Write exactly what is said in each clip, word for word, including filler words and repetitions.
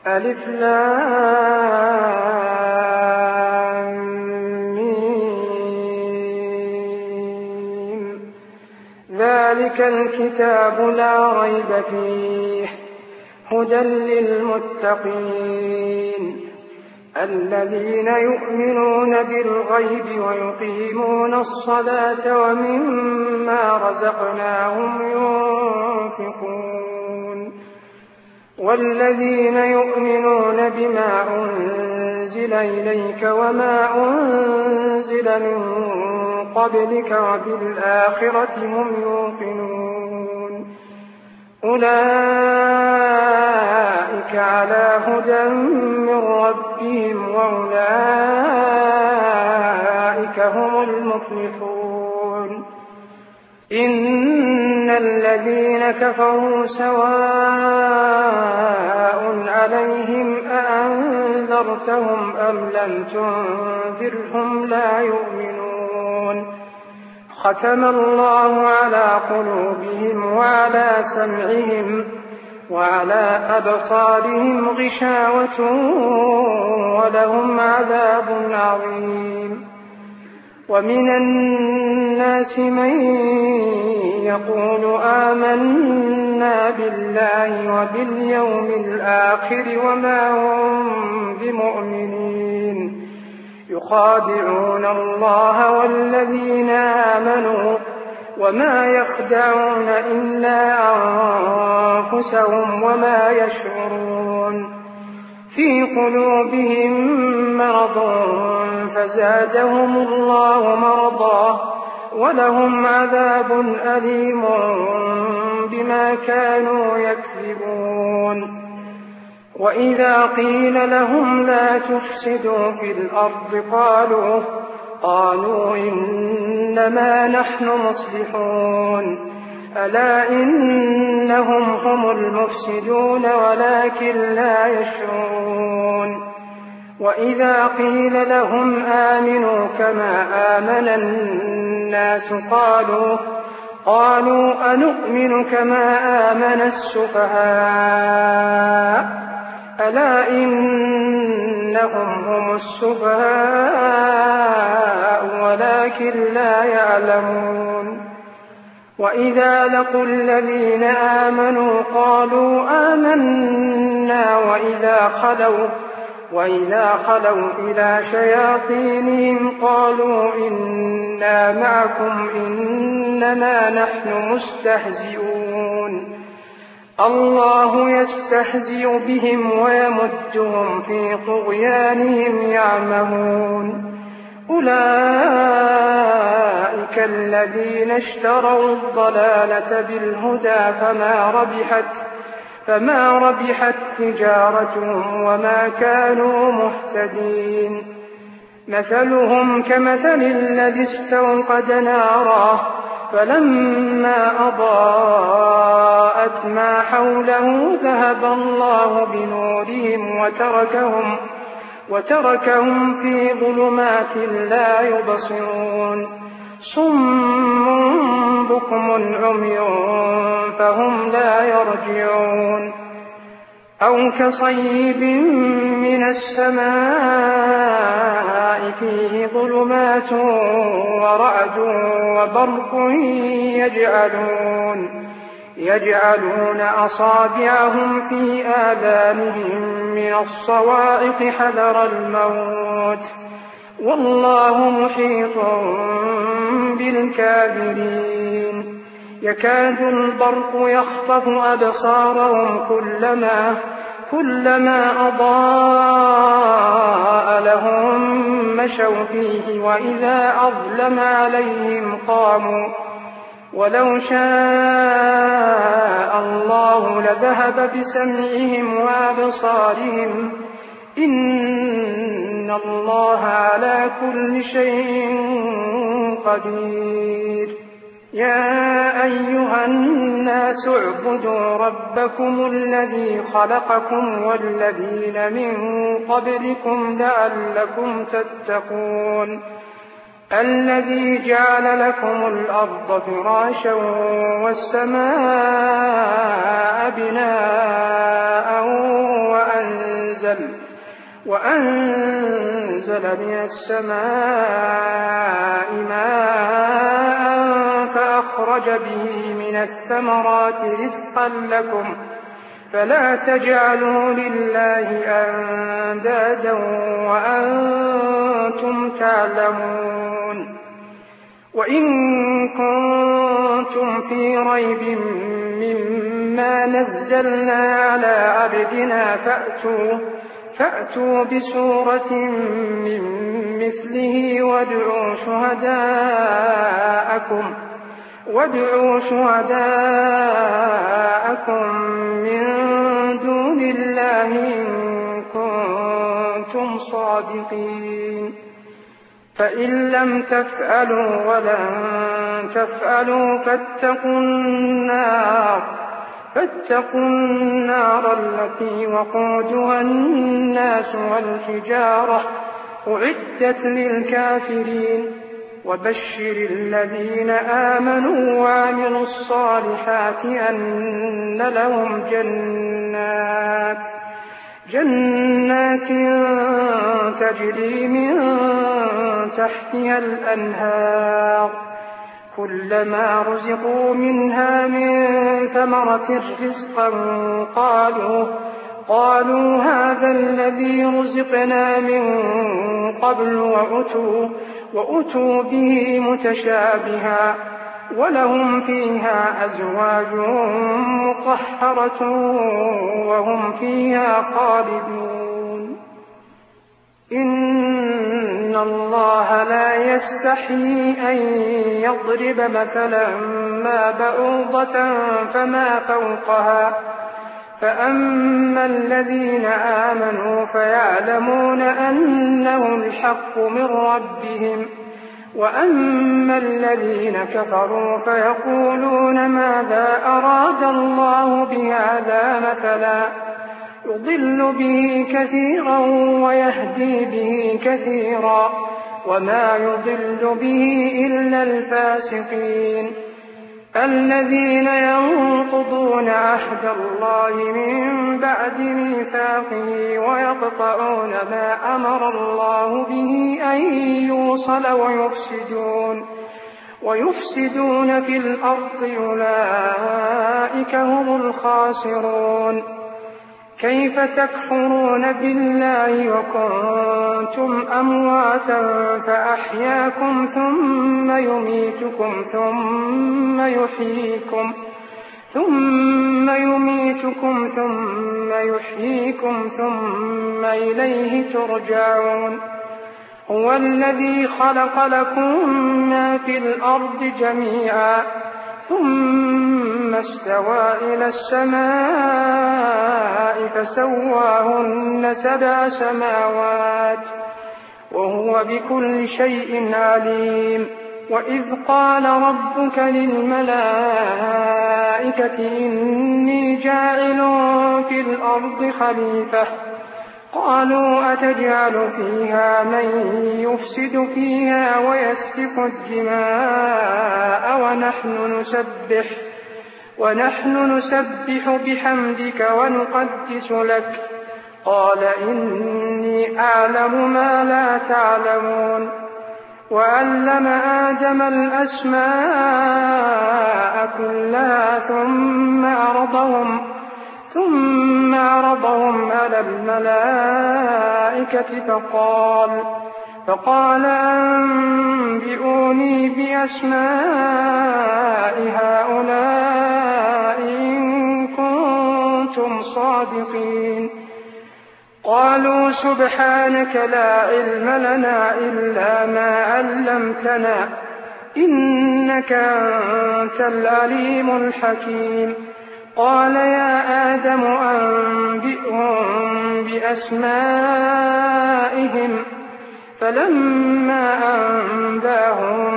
ألف لام ميم ذلك الكتاب لا ريب فيه هدى للمتقين الذين يؤمنون بالغيب ويقيمون الصلاة ومما رزقناهم ينفقون والذين يؤمنون بما أنزل إليك وما أنزل من قبلك وبالآخرة هم يوقنون أولئك على هدى من ربهم وأولئك هم المفلحون إن الذين كفروا سواء عليهم أأنذرتهم أم لم تنذرهم لا يؤمنون ختم الله على قلوبهم وعلى سمعهم وعلى أبصارهم غشاوة ولهم عذاب عظيم ومن الناس من يقول آمنا بالله وباليوم الآخر وما هم بمؤمنين يخادعون الله والذين آمنوا وما يخدعون إلا أنفسهم وما يشعرون في قلوبهم مرض فزادهم الله مرضا ولهم عذاب أليم بما كانوا يكذبون وإذا قيل لهم لا تفسدوا في الأرض قالوا قالوا إنما نحن مصلحون ألا إنهم هم المفسدون ولكن لا يشعرون وإذا قيل لهم آمنوا كما آمن الناس قالوا قالوا أنؤمن كما آمن السفهاء ألا إنهم هم السفهاء ولكن لا يعلمون وإذا لقوا الذين آمنوا قالوا آمنا وإذا خلوا وإذا خلوا إلى شياطينهم قالوا إنا معكم إنما نحن مستهزئون الله يستهزئ بهم ويمدهم في طغيانهم يعمهون أولئك الذين اشتروا الضلالة بالهدى فما ربحت فما ربحت تجارتهم وما كانوا مهتدين مثلهم كمثل الذي استوقد نارا فلما أضاءت ما حوله ذهب الله بنورهم وتركهم وتركهم في ظلمات لا يبصرون صم بكم عمي فهم لا يرجعون أو كصيب من السماء فيه ظلمات ورعد وبرق يجعلون يجعلون أصابعهم في آذانهم من الصواعق حذر الموت والله محيط بالكافرين يكاد البرق يخطف أبصارهم كلما كلما أضاء لهم مشوا فيه وإذا أظلم عليهم قاموا ولو شاء الله لذهب بسمعهم وأبصارهم إن الله على كل شيء قدير يا أيها الناس اعبدوا ربكم الذي خلقكم والذين من قبلكم لعلكم تتقون الذي جعل لكم الأرض فراشا والسماء بناء وأنزل أنزل وأنزل من السماء ماء فأخرج به من الثمرات رزقا لكم فلا تجعلوا لله أندادا وأنتم تعلمون. وإن كنتم في ريب مما نزلنا على عبدنا فأتوا, فأتوا بسورة من مثله وادعوا شهداءكم, وادعوا شهداءكم من دون الله إن كنتم صادقين. فإن لم تفعلوا ولن تفعلوا فاتقوا النار, فاتقوا النار التي وقودها الناس والحجارة أعدت للكافرين. وبشر الذين آمنوا وعملوا الصالحات أن لهم جنات جنات تجري من تحتها الأنهار كلما رزقوا منها من ثمرة رزقا قالوا قالوا هذا الذي رزقنا من قبل وأتوا, وأتوا به متشابها ولهم فيها أزواج مطهرة وهم فيها خالدون. إن الله لا يستحيي أن يضرب مثلا ما بعوضة فما فوقها فأما الذين آمنوا فيعلمون أنه الحق من ربهم وأما الذين كفروا فيقولون ماذا أراد الله بهذا مثلا يضل به كثيرا ويهدي به كثيرا وما يضل به إلا الفاسقين الذين ينقضون عهد الله من بعد ميثاقه ويقطعون ما أمر الله به أن يوصل ويفسدون, ويفسدون في الأرض أولئك هم الخاسرون. كيف تكفرون بالله وكنتم أمواتا فأحياكم ثم يميتكم ثم يحييكم ثم يميتكم ثم يحييكم ثم إليه ترجعون. هو الذي خلق لكم ما في الأرض جميعا ثم استوى إلى السماء فسواهن سبع سماوات وهو بكل شيء عليم. وإذ قال ربك للملائكة إني جاعل في الأرض خليفة قالوا أتجعل فيها من يفسد فيها ويسفك الدماء ونحن نسبح ونحن نسبح بحمدك ونقدس لك قال إني أعلم ما لا تعلمون. وعلم آدم الأسماء كلها ثم عرضهم ثم عرضهم على الملائكة فقال فقال أنبئوني بأسماء هؤلاء إن كنتم صادقين. قالوا سبحانك لا علم لنا إلا ما علمتنا إنك أنت العليم الحكيم. قال يا آدم أنبئهم بأسمائهم فلما أنباهم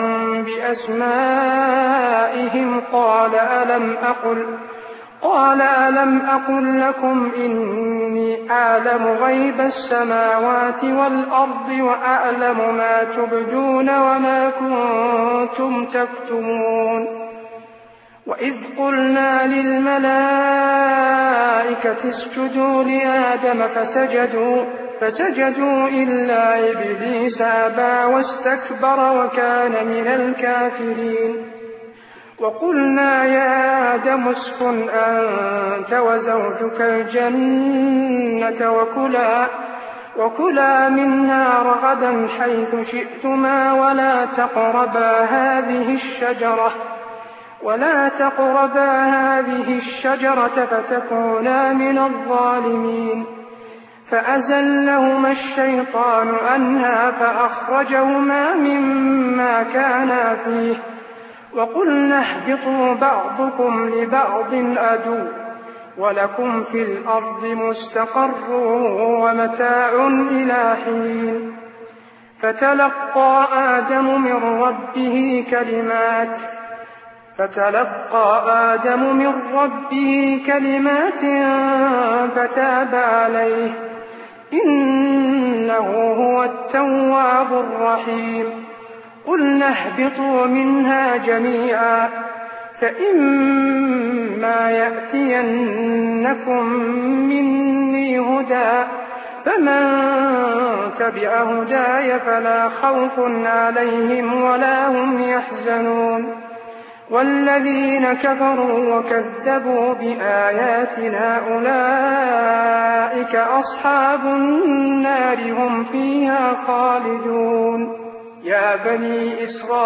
بأسمائهم قال ألم أقل قال ألم أقل لكم إني أعلم غيب السماوات والأرض وأعلم ما تبدون وما كنتم تكتمون. وإذ قلنا للملائكة اسجدوا لآدم فسجدوا, فسجدوا إلا إبليس أبى واستكبر وكان من الكافرين وقلنا يا آدم اسكن أنت وزوجك الجنة وكلا, وكلا منها رغدا حيث شئتما ولا تقربا هذه الشجرة ولا تقربا هذه الشجرة فتكونا من الظالمين فأزلهما الشيطان عنها فأخرجهما مما كانا فيه وقلنا اهبطوا بعضكم لبعض عدو ولكم في الأرض مستقر ومتاع إلى حين فتلقى آدم من ربه كلمات فتلقى آدم من ربه كلمات فتاب عليه إنه هو التواب الرحيم قلنا اهبطوا منها جميعا فإما يأتينكم مني هدى فمن تبع هداي فلا خوف عليهم ولا هم يحزنون والذين كفروا وكذبوا بآياتنا أولئك أصحاب النار هم فيها خالدون يا بني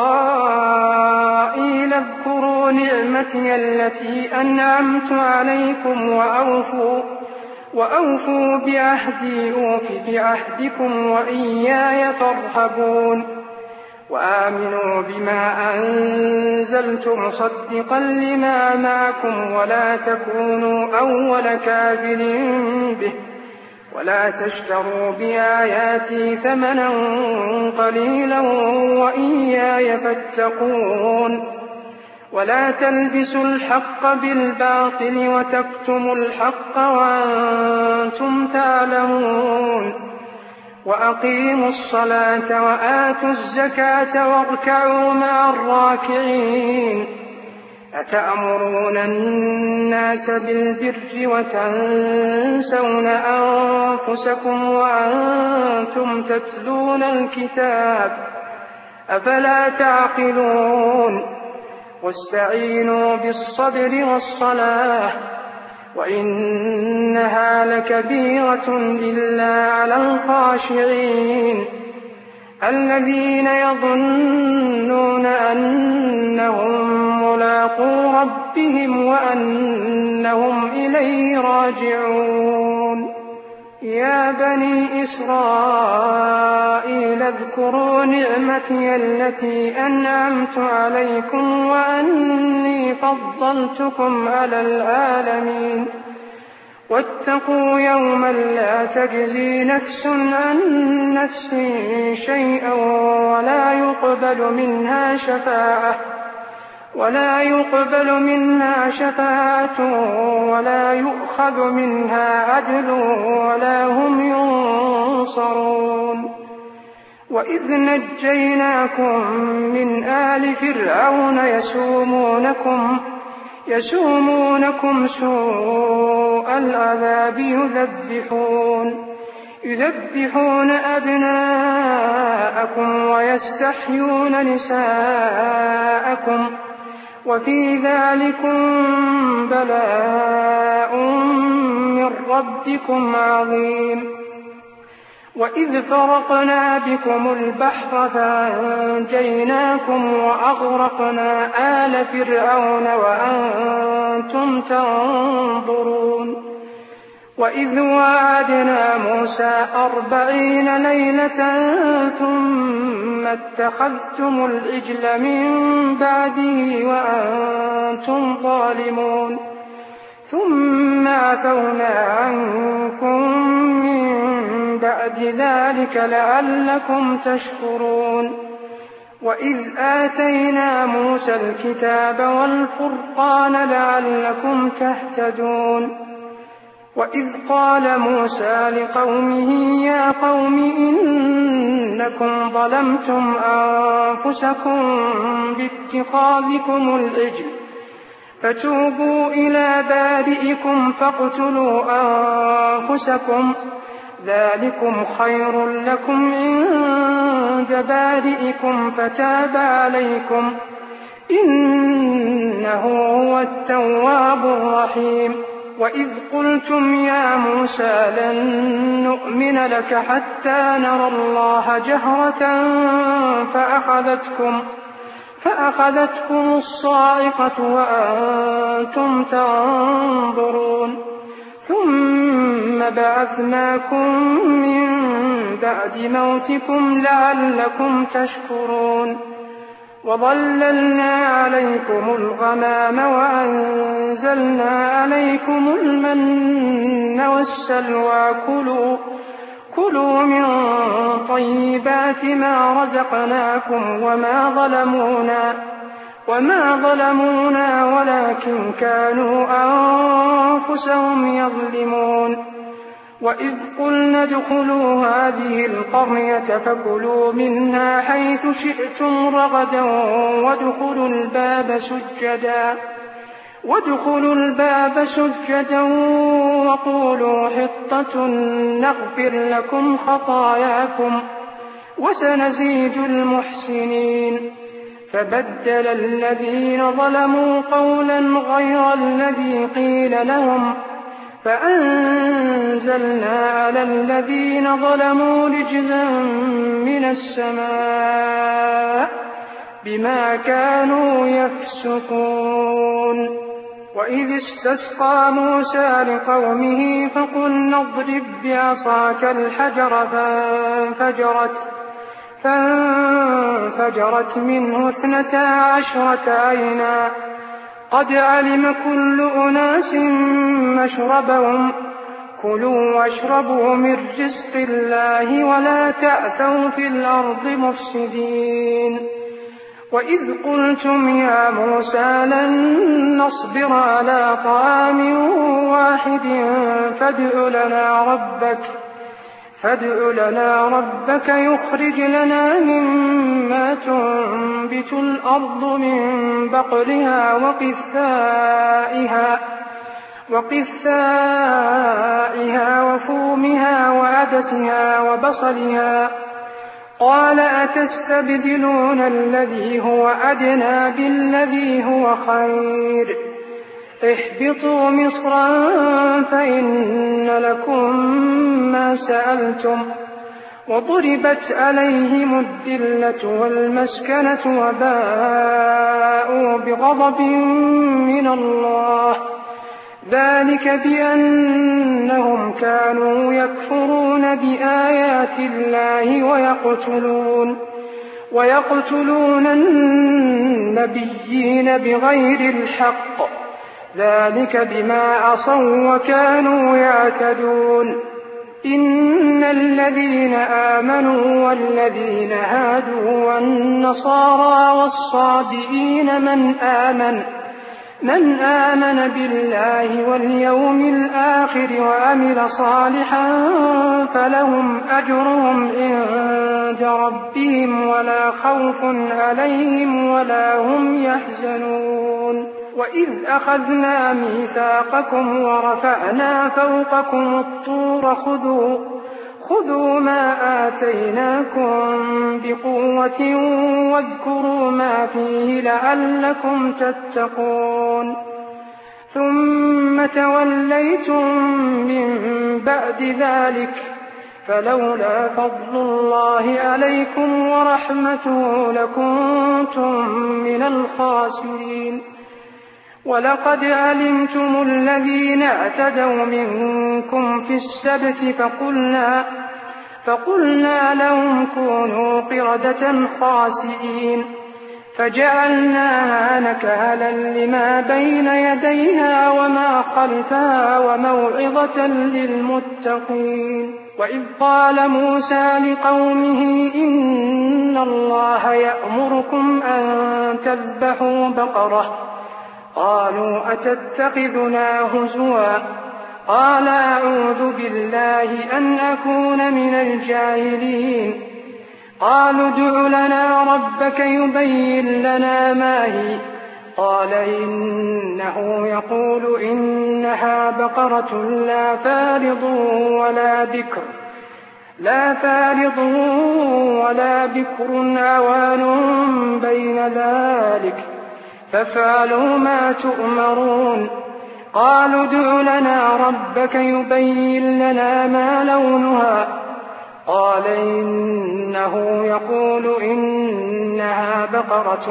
إسرائيل اذكروا نعمتي التي أنعمت عليكم وأوفوا, وأوفوا بعهدي أوف بعهدكم وإياي فارهبون وآمنوا بما أنزلت مصدقا لما معكم ولا تكونوا أول كافر به ولا تشتروا بآياتي ثمنا قليلا وإياي فاتقون ولا تلبسوا الحق بالباطل وتكتموا الحق وأنتم تعلمون وأقيموا الصلاة وآتوا الزكاة واركعوا مع الراكعين أتأمرون الناس بالبر وتنسون أنفسكم وأنتم تتلون الكتاب أفلا تعقلون واستعينوا بالصبر والصلاة وإنها لكبيرة إلا على الخاشعين الذين يظنون أنهم ملاقو ربهم وأنهم إليه راجعون يا بني إسرائيل اذكروا نعمتي التي أنعمت عليكم وأني فضلتكم على العالمين واتقوا يوما لا تجزي نفس عن نفس شيئا ولا يقبل منها شفاعة ولا يقبل منها شفاعة ولا يؤخذ منها عدل ولا هم ينصرون وإذ نجيناكم من آل فرعون يسومونكم يسومونكم سوء العذاب يذبحون يذبحون أبناءكم ويستحيون نساءكم وفي ذلكم بلاء من ربكم عظيم وإذ فرقنا بكم البحر فأنجيناكم وأغرقنا آل فرعون وأنتم تنظرون وإذ وعدنا موسى أربعين ليلة ثم اتخذتم العجل من بعده وأنتم ظالمون ثم عفونا عنكم من بعد ذلك لعلكم تشكرون وإذ آتينا موسى الكتاب والفرقان لعلكم تهتدون وإذ قال موسى لقومه يا قوم إنكم ظلمتم أنفسكم باتخاذكم العجل فتوبوا إلى بارئكم فاقتلوا أنفسكم ذلكم خير لكم عند بارئكم فتاب عليكم إنه هو التواب الرحيم. وإذ قلتم يا موسى لن نؤمن لك حتى نرى الله جهرة فأخذتكم, فأخذتكم الصاعقة وأنتم تنظرون ثم بعثناكم من بعد موتكم لعلكم تشكرون. وظللنا عليكم الغمام وأنزلنا عليكم المن والسلوى كلوا, كلوا من طيبات ما رزقناكم وما ظلمونا, وما ظلمونا ولكن كانوا أنفسهم يظلمون. وإذ قلنا ادخلوا هذه القرية فكلوا منها حيث شئتم رغدا وادخلوا الباب سجدا, وادخلوا الباب سجدا وقولوا حطة نغفر لكم خطاياكم وسنزيد المحسنين. فبدل الذين ظلموا قولا غير الذي قيل لهم فأنزلنا على الذين ظلموا رجزا من السماء بما كانوا يفسقون. وإذ استسقى موسى لقومه فقلنا اضرب بعصاك الحجر فانفجرت, فانفجرت منه اثنتا عشرة عينا قد علم كل أناس مشربهم كلوا واشربوا من رزق الله ولا تأثوا في الأرض مفسدين. وإذ قلتم يا موسى لن نصبر على طعام واحد فادع لنا ربك فادع لنا ربك يخرج لنا مما تنبت الأرض من بقلها وقثائها, وقثائها وفومها وعدسها وبصلها. قال أتستبدلون الذي هو أدنى بالذي هو خير اهبطوا مصرا فإن لكم ما سألتم وضربت عليهم الذلة والمسكنة وباءوا بغضب من الله ذلك بأنهم كانوا يكفرون بآيات الله ويقتلون, ويقتلون النبيين بغير الحق ذلك بما عصوا وكانوا يعتدون. إن الذين آمنوا والذين هادوا والنصارى والصابئين من آمن من آمن بالله واليوم الآخر وعمل صالحا فلهم أجرهم عند ربهم ولا خوف عليهم ولا هم يحزنون. وإذ أخذنا ميثاقكم ورفعنا فوقكم الطور خذوا, خذوا ما آتيناكم بقوة واذكروا ما فيه لعلكم تتقون. ثم توليتم من بعد ذلك فلولا فضل الله عليكم ورحمته لكنتم من الخاسرين. ولقد علمتم الذين اعتدوا منكم في السبت فقلنا, فقلنا لهم كونوا قردة خاسئين فجعلناها نكالا لما بين يديها وما خلفها وموعظة للمتقين. وإذ قال موسى لقومه إن الله يأمركم أن تذبحوا بقرة قالوا أتتخذنا هزوا قال أعوذ بالله أن أكون من الجاهلين. قالوا ادع لنا ربك يبين لنا ما هي قال إنه يقول إنها بقرة لا فارض ولا بكر لا فارض ولا بكر عوان بين ذلك فافعلوا ما تؤمرون. قالوا ادع لنا ربك يبين لنا ما لونها قال إنه يقول إنها بقرة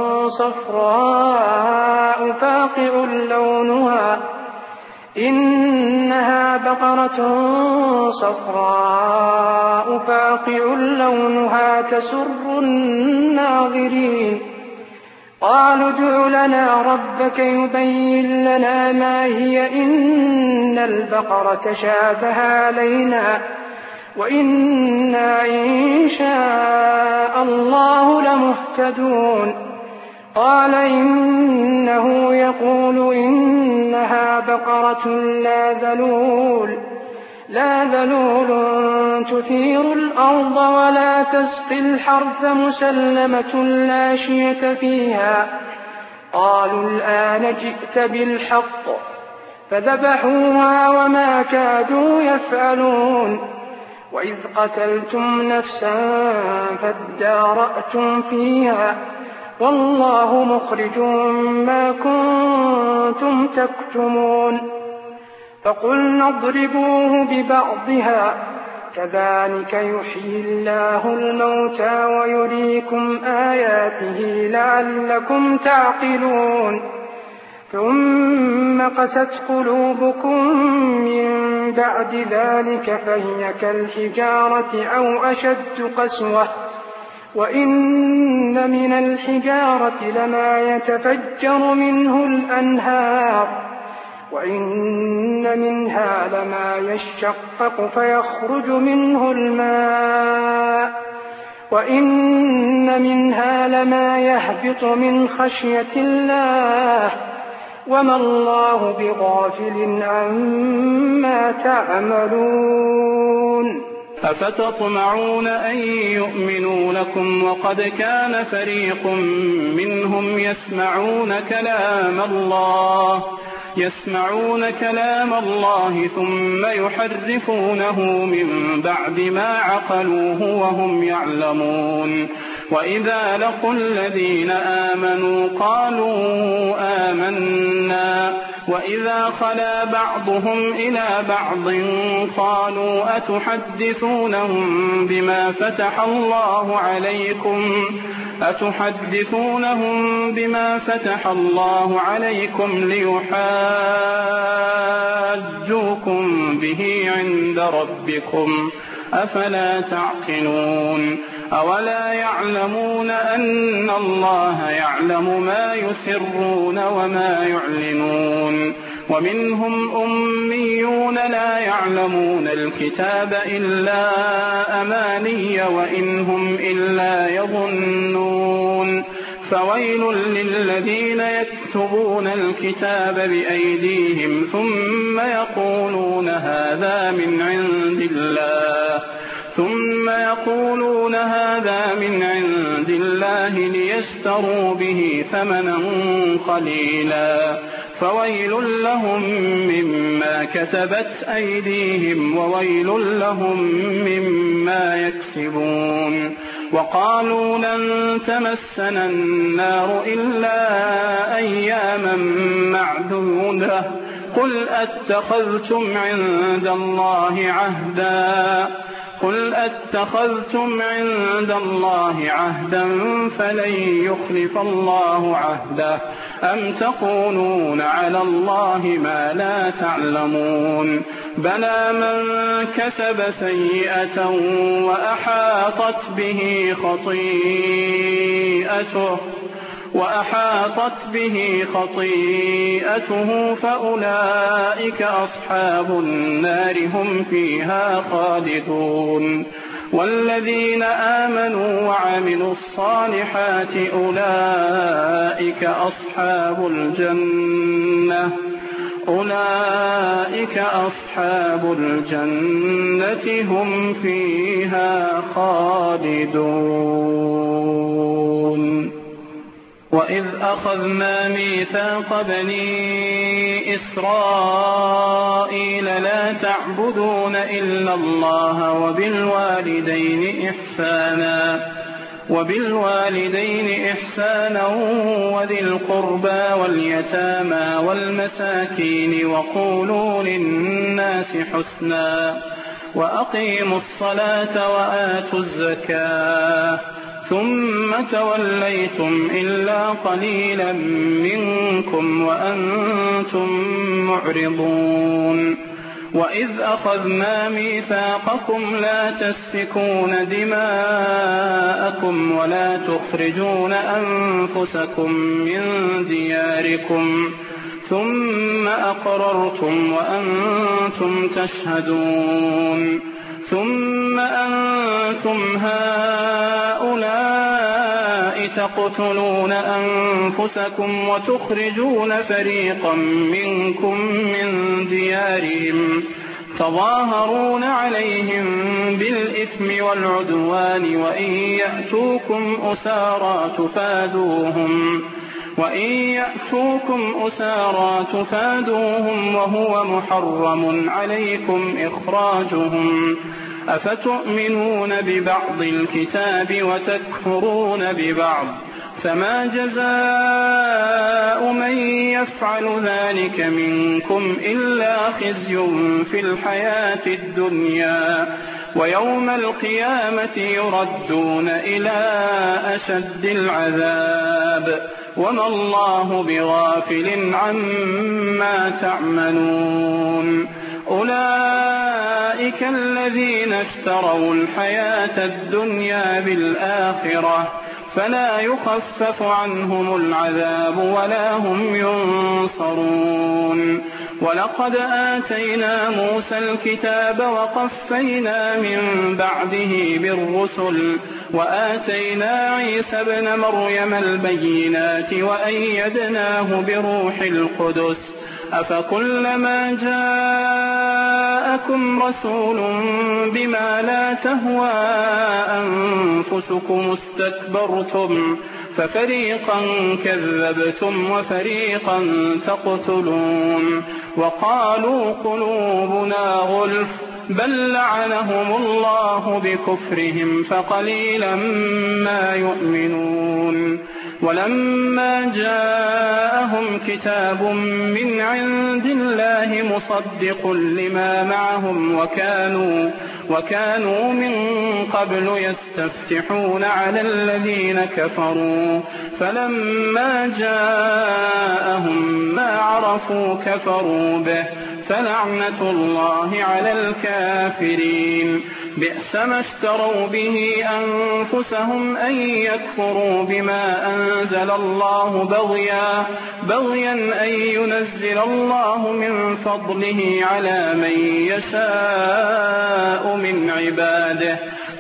صفراء فاقع لونها إنها بقرة صفراء فاقع لونها تسر الناظرين. قالوا ادع لنا ربك يبين لنا ما هي إن البقرة شابه علينا وإنا إن شاء الله لمهتدون. قال إنه يقول إنها بقرة لا ذلول لا ذلول تثير الأرض ولا تسقي الحرث مسلمة لا شية فيها. قالوا الآن جئت بالحق فذبحوها وما كادوا يفعلون. وإذ قتلتم نفسا فادارأتم فيها والله مخرج ما كنتم تكتمون. فقلنا اضربوه ببعضها كذلك يحيي الله الموتى ويريكم آياته لعلكم تعقلون. ثم قست قلوبكم من بعد ذلك فهي كالحجارة أو أشد قسوة وإن من الحجارة لما يتفجر منه الأنهار وإن منها لما يشقق فيخرج منه الماء وإن منها لما يهبط من خشية الله وما الله بغافل عما تعملون. أفتطمعون أن يؤمنوا لكم وقد كان فريق منهم يسمعون كلام الله يسمعون كلام الله ثم يحرفونه من بعد ما عقلوه وهم يعلمون. وإذا لقوا الذين آمنوا قالوا آمنا وإذا خلا بعضهم إلى بعض قالوا أتحدثونهم بما فتح الله عليكم أتحدثونهم بما فتح الله عليكم ليحاجوكم به عند ربكم أفلا تعقلون. أولا يعلمون أن الله يعلم ما يسرون وما يعلنون. ومنهم أميون لا يعلمون الكتاب إلا أماني وإنهم إلا يظنون. فويل للذين يكتبون الكتاب بأيديهم ثم يقولون هذا من عند الله ثم يقولون هذا من عند الله ليشتروا به ثمنا قليلا فويل لهم مما كتبت أيديهم وويل لهم مما يكسبون. وقالوا لن تمسنا النار إلا أياما معدودة قل أتخذتم عند الله عهدا قل أتخذتم عند الله عهدا فلن يخلف الله عهده أم تقولون على الله ما لا تعلمون. بلى من كسب سيئة وأحاطت به خطيئته وأحاطت به خطيئته فأولئك أصحاب النار هم فيها خالدون. والذين آمنوا وعملوا الصالحات أولئك أصحاب الجنة أولئك أصحاب الجنة هم فيها خالدون. وإذ أخذنا ميثاق بني إسرائيل لا تعبدون إلا الله وبالوالدين إحسانا وبالوالدين إحسانا وذي القربى واليتامى والمساكين وقولوا للناس حسنا وأقيموا الصلاة وآتوا الزكاة ثم توليتم إلا قليلا منكم وأنتم معرضون وإذ أخذنا ميثاقكم لا تسفكون دماءكم ولا تخرجون أنفسكم من دياركم ثم أقررتم وأنتم تشهدون ثم أنتم هؤلاء تقتلون أنفسكم وتخرجون فريقا منكم من ديارهم تظاهرون عليهم بالإثم والعدوان وإن يأتوكم أسارى تفادوهم وإن يأتوكم أسارى تفادوهم وهو محرم عليكم إخراجهم أفتؤمنون ببعض الكتاب وتكفرون ببعض فما جزاء من يفعل ذلك منكم إلا خزي في الحياة الدنيا ويوم القيامة يردون إلى أشد العذاب وما الله بغافل عما تعملون أولئك الذين اشتروا الحياة الدنيا بالآخرة فلا يخفف عنهم العذاب ولا هم ينصرون ولقد آتينا موسى الكتاب وقفينا من بعده بالرسل وآتينا عيسى ابن مريم البينات وأيدناه بروح القدس أفكلما جاءكم رسول بما لا تهوى أنفسكم استكبرتم ففريقا كذبتم وفريقا تقتلون وقالوا قلوبنا غلف بل لعنهم الله بكفرهم فقليلا ما يؤمنون ولما جاءهم كتاب من عند الله مصدق لما معهم وكانوا وكانوا من قبل يستفتحون على الذين كفروا فلما جاءهم ما عرفوا كفروا به فلعنة الله على الكافرين بئس ما اشتروا به أنفسهم أن يكفروا بما أنزل الله بغيا بغيا أن ينزل الله من فضله على من يشاء من عباده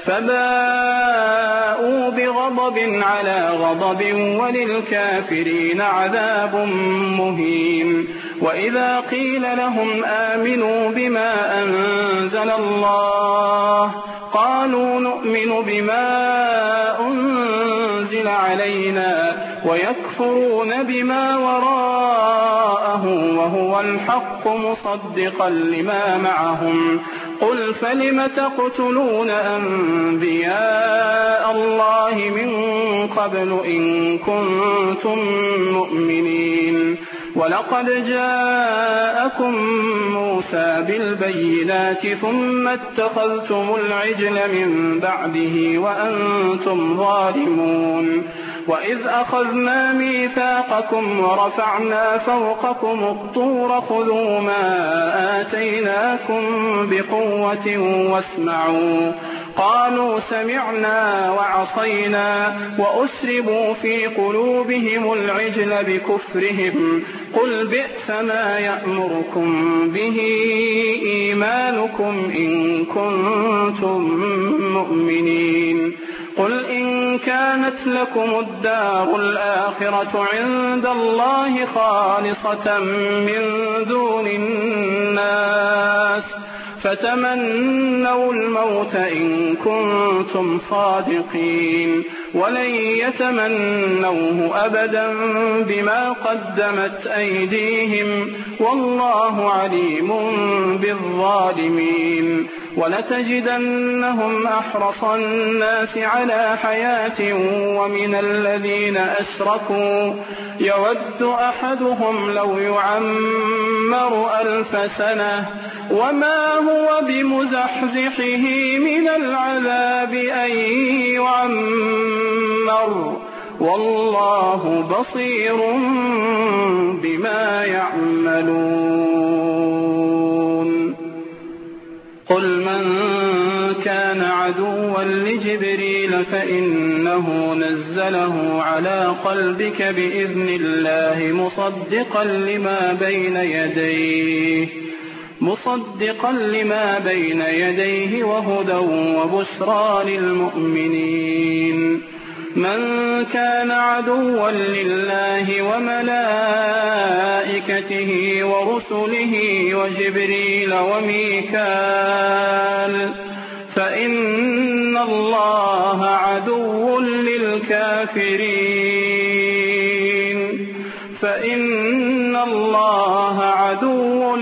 فباءوا بغضب على غضب وللكافرين عذاب مهين وإذا قيل لهم آمنوا بما أنزل الله قالوا نؤمن بما أنزل علينا ويكفرون بما وراءه وهو الحق مصدقا لما معهم قل فلم تقتلون أنبياء الله من قبل إن كنتم مؤمنين ولقد جاءكم موسى بالبينات ثم اتخذتم العجل من بعده وأنتم ظالمون وإذ أخذنا ميثاقكم ورفعنا فوقكم الطور خذوا ما آتيناكم بقوة واسمعوا قالوا سمعنا وعصينا وأسربوا في قلوبهم العجل بكفرهم قل بئس ما يأمركم به إيمانكم إن كنتم مؤمنين قل إن كانت لكم الدار الآخرة عند الله خالصة من دون الناس فتمنوا الموت إن كنتم صادقين ولن يتمنوه أبدا بما قدمت أيديهم والله عليم بالظالمين. ولتجدنهم أحرص الناس على حياة ومن الذين أشركوا يود أحدهم لو يعمر ألف سنة وما هو بمزحزحه من العذاب أن يعمر والله بصير بما يعملون. قل من كان عدوا لجبريل فإنه نزله على قلبك بإذن الله مصدقا لما بين يديه مصدقا لما بين يديه وهدى وبشرى للمؤمنين. من كان عدوا لله وملائكته ورسله وجبريل وميكال فإن الله عدو للكافرين فإن الله عدو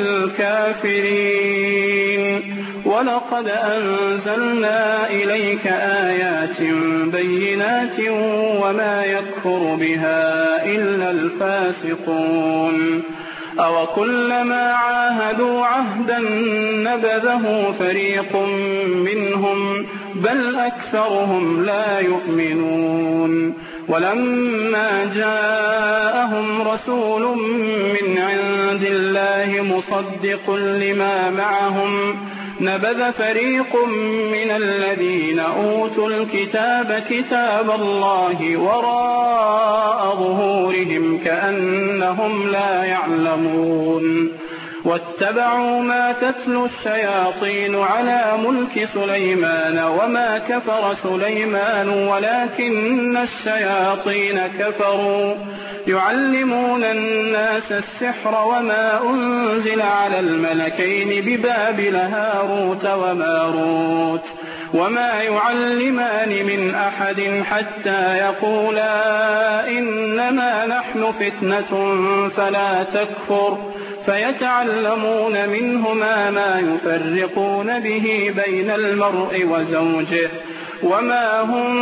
للكافرين. ولقد أنزلنا إليك آيات بينات وما يكفر بها إلا الفاسقون. أو كلما عاهدوا عهدا نبذه فريق منهم بل أكثرهم لا يؤمنون. ولما جاءهم رسول من عند الله مصدق لما معهم نبذ فريق من الذين أوتوا الكتاب كتاب الله وراء ظهورهم كأنهم لا يعلمون. واتبعوا ما تتلو الشياطين على ملك سليمان وما كفر سليمان ولكن الشياطين كفروا يعلمون الناس السحر وما أنزل على الملكين ببابل هاروت وماروت وما يعلمان من أحد حتى يقولا إنما نحن فتنة فلا تكفر فيتعلمون منهما ما يفرقون به بين المرء وزوجه وما هم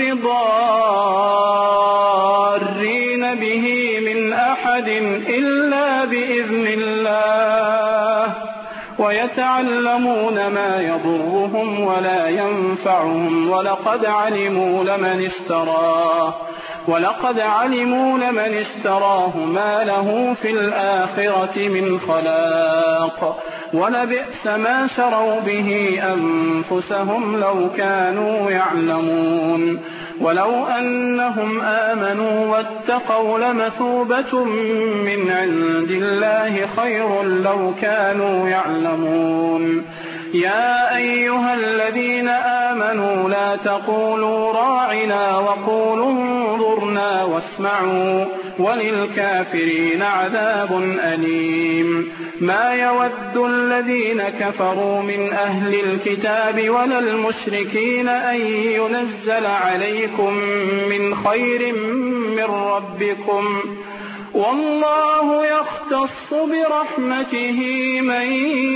بضارين به من أحد إلا بإذن الله ويتعلمون ما يضرهم ولا ينفعهم ولقد علموا لمن اشتراه ولقد علموا لمن اشتراه ما له في الآخرة من خلاق ولبئس ما شروا به أنفسهم لو كانوا يعلمون. ولو أنهم آمنوا واتقوا لمثوبة من عند الله خير لو كانوا يعلمون. يا أيها الذين آمنوا لا تقولوا راعنا وقولوا انظرنا واسمعوا وللكافرين عذاب أليم. ما يود الذين كفروا من أهل الكتاب ولا المشركين أن ينزل عليكم من خير من ربكم والله يختص برحمته من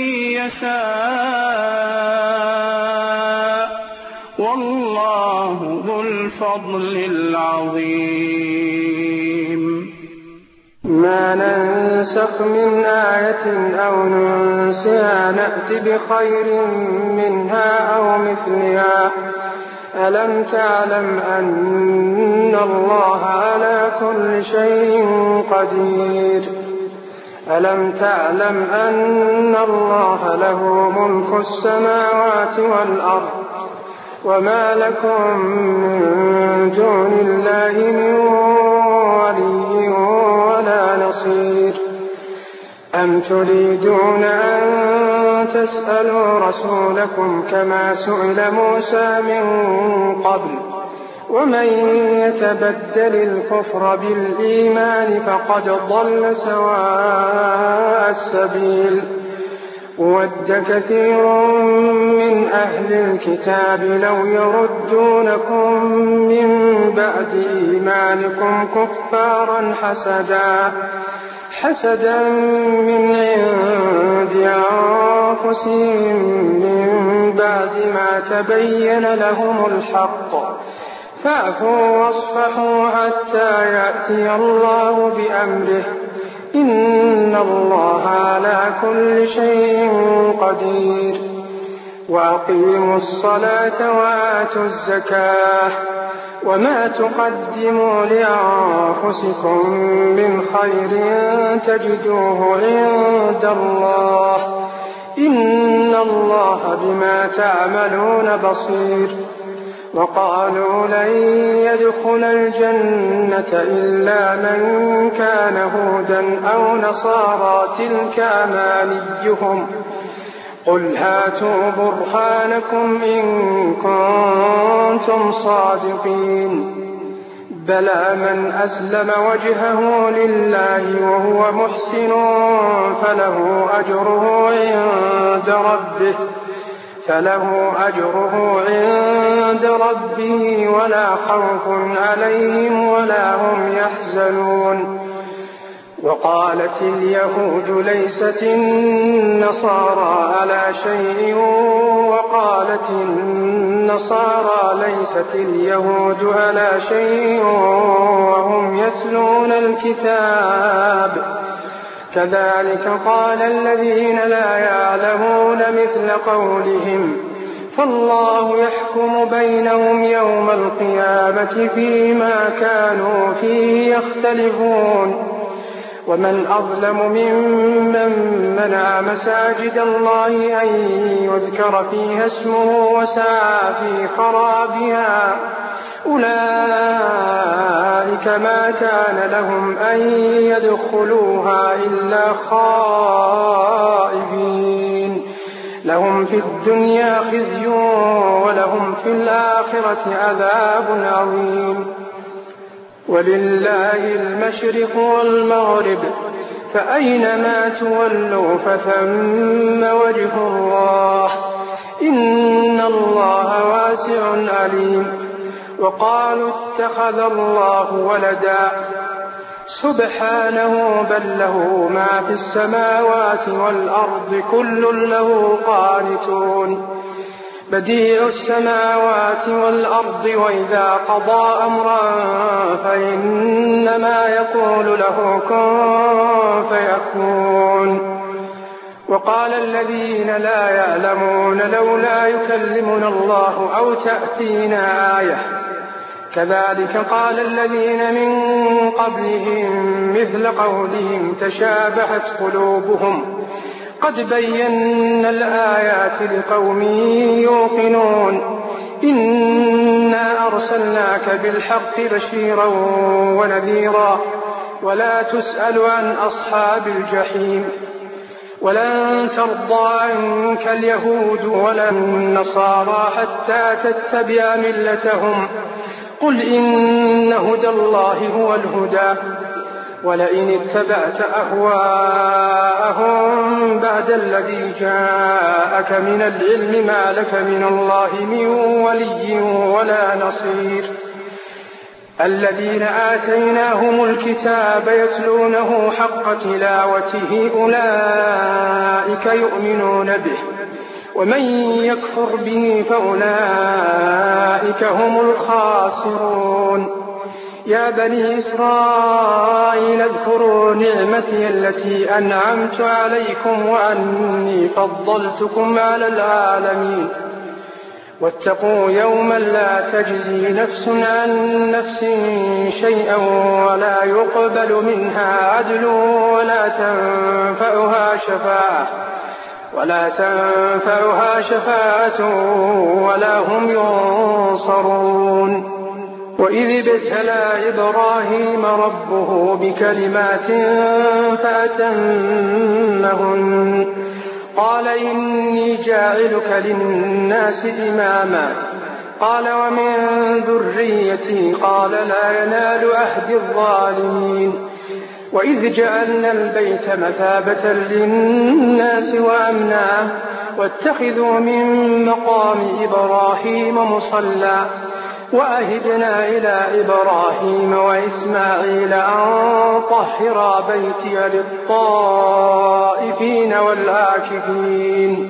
يشاء والله ذو الفضل العظيم. ما ننسخ من آية أو ننسها نأت بخير منها أو مثلها ألم تعلم أن الله على كل شيء قدير ألم تعلم أن الله له ملك السماوات والأرض وما لكم من دون الله من ولي ولا نصير. أم تريدون أن تسألوا رسولكم كما سئل موسى من قبل ومن يتبدل الكفر بالإيمان فقد ضل سواء السبيل. ود كثير من أهل الكتاب لو يردونكم من بعد إيمانكم كفارا حسدا حسدا من عند أنفسهم من بعد ما تبين لهم الحق فاعفوا واصفحوا حتى يأتي الله بأمره إن الله على كل شيء قدير وأقيموا الصلاة وآتوا الزكاة وما تقدموا لأنفسكم من خير تجدوه عند الله إن الله بما تعملون بصير وقالوا لن يدخل الجنة إلا من كان هودا أو نصارى تلك أمانيهم قل هاتوا برهانكم إن كنتم صادقين بلى من أسلم وجهه لله وهو محسن فله أجره عند ربه فله أجره عند ربه ولا خوف عليهم ولا هم يحزنون وقالت اليهود ليست النصارى على شيء وقالت النصارى ليست اليهود على شيء وهم يتلون الكتاب كذلك قال الذين لا يعلمون مثل قولهم فالله يحكم بينهم يوم القيامة فيما كانوا فيه يختلفون ومن أظلم ممن منع مساجد الله أن يذكر فيها اسمه وسعى في خرابها أولئك ما كان لهم أن يدخلوها إلا خائبين لهم في الدنيا خزي ولهم في الآخرة عذاب عظيم ولله المشرق والمغرب فأينما تولوا فثم وجه الله إن الله واسع عليم وقالوا اتخذ الله ولدا سبحانه بل له ما في السماوات والأرض كل له قانتون بديع السماوات والأرض وإذا قضى أمرا فإنما يقول له كن فيكون وقال الذين لا يعلمون لولا يكلمنا الله أو تأتينا آية كذلك قال الذين من قبلهم مثل قولهم تشابهت قلوبهم قد بينا الآيات لقوم يوقنون إنا أرسلناك بالحق بشيرا ونذيرا ولا تسأل عن أصحاب الجحيم ولن ترضى عنك اليهود ولا النصارى حتى تتبع ملتهم قل إن هدى الله هو الهدى ولئن اتبعت أهواءهم بعد الذي جاءك من العلم ما لك من الله من ولي ولا نصير الذين آتيناهم الكتاب يتلونه حق تلاوته أولئك يؤمنون به ومن يكفر به فأولئك هم الخاسرون يا بني إسرائيل اذكروا نعمتي التي أنعمت عليكم وأني فضلتكم على العالمين واتقوا يوما لا تجزي نفس عن نفس شيئا ولا يقبل منها عدل ولا تنفعها شفاعة ولا تنفعها شفاعة ولا هم ينصرون وإذ ابتلى إبراهيم ربه بكلمات فأتمهن قال إني جاعلك للناس إماما قال ومن ذريتي قال لا ينال عهد الظالمين وإذ جعلنا البيت مثابة للناس وأمنا واتخذوا من مقام إبراهيم مصلى وأهدنا إلى إبراهيم وإسماعيل أن طهرا بيتي للطائفين والعاكفين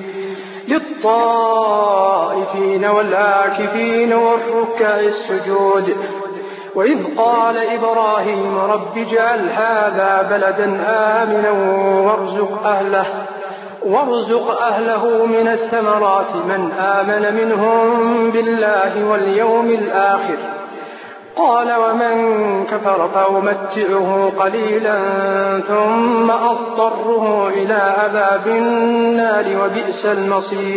للطائفين والعاكفين والركع السجود. وإذ قال إبراهيم رب اجعل هذا بلدا آمنا وارزق أهله وارزق أهله من الثمرات من آمن منهم بالله واليوم الآخر. قال ومن كفر فأمتعه قليلا ثم أضطره إلى عذاب النار وبئس المصير.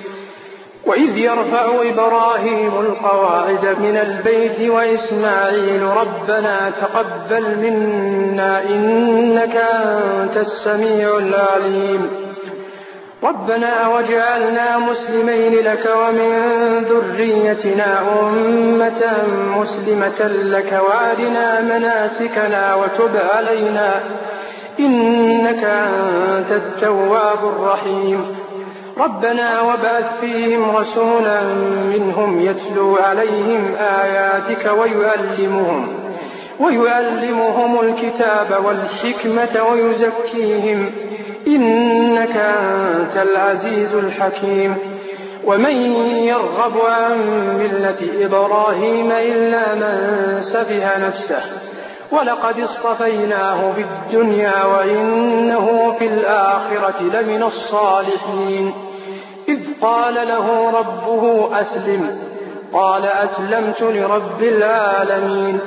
وإذ يرفع إبراهيم القواعد من البيت وإسماعيل ربنا تقبل منا إنك أنت السميع العليم ربنا واجعلنا مسلمين لك ومن ذريتنا أمة مسلمة لك وارنا مناسكنا وتب علينا إنك أنت التواب الرحيم. ربنا وابعث فيهم رسولا منهم يتلو عليهم آياتك ويعلمهم ويعلمهم الكتاب والحكمة ويزكيهم إنك أنت العزيز الحكيم. ومن يرغب عن ملة إبراهيم إلا من سفه نفسه ولقد اصطفيناه في الدنيا وإنه في الآخرة لمن الصالحين. إذ قال له ربه أسلم قال أسلمت لرب العالمين.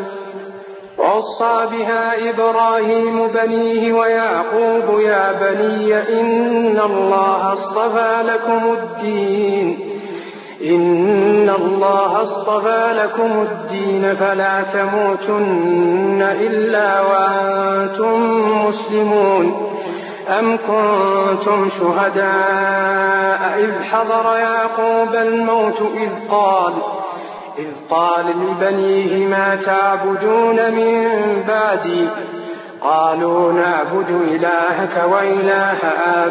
ووصى بها إبراهيم بنيه ويعقوب يا بني إن الله اصطفى لكم الدين إن الله اصطفى لكم الدين فلا تموتن إلا وأنتم مسلمون. أم كنتم شهداء إذ حضر يعقوب الموت إذ قال إذ قال لبنيه ما تعبدون من بعدي قالوا نعبد إلهك وإله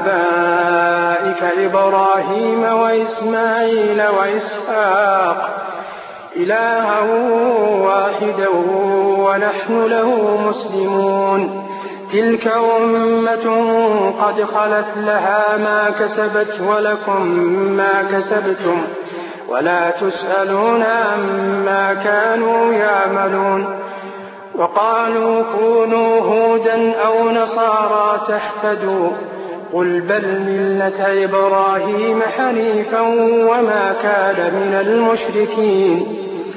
آبائك إبراهيم وإسماعيل وإسحاق إلها واحدا ونحن له مسلمون. تلك أمة قد خلت لها ما كسبت ولكم ما كسبتم ولا تسألون عما كانوا يعملون. وقالوا كونوا هودا أو نصارى تهتدوا قل بل ملة إبراهيم حنيفا وما كان من المشركين.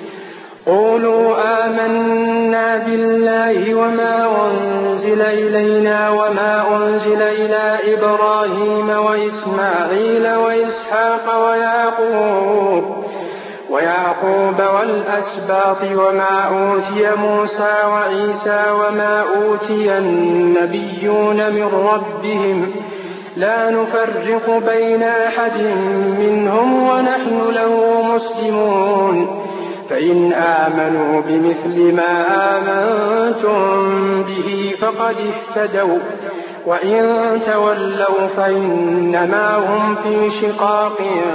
قولوا آمنا بالله وما أنزل إلينا وما أنزل إلى إبراهيم وإسماعيل وإسحاق ويعقوب ويعقوب والأسباط وما أوتي موسى وعيسى وما أوتي النبيون من ربهم لا نفرق بين أحد منهم ونحن له مسلمون. فإن آمنوا بمثل ما آمنتم به فقد اهتدوا وإن تولوا فإنما هم في شقاق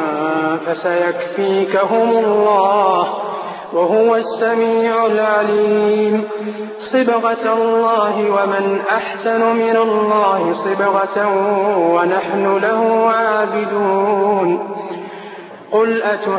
فسيكفيكهم الله وهو السميع العليم. صبغة الله ومن أحسن من الله صبغة ونحن له عابدون. قل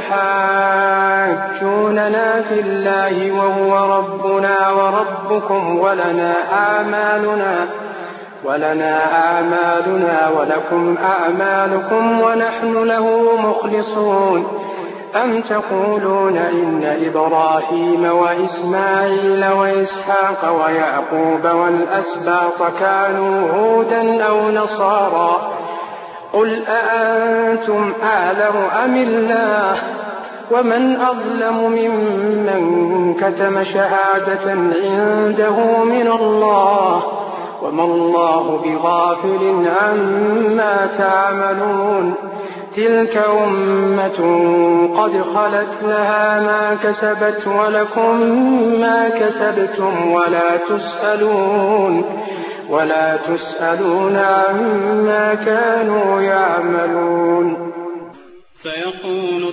أتحاجوننا في الله وهو ربنا وربكم ولنا أعمالنا ولنا أعمالنا ولكم أعمالكم ونحن له مخلصون. أم تقولون إن إبراهيم وإسماعيل وإسحاق ويعقوب والأسباط كانوا هودا أو نصارى قل أأنتم أعلم أم الله ومن أظلم ممن كتم شهادة عنده من الله وما الله بغافل عما تعملون. تلك أمة قد خلت لها ما كسبت ولكم ما كسبتم ولا تسألون ولا تسألون عما كانوا يعملون. سيقول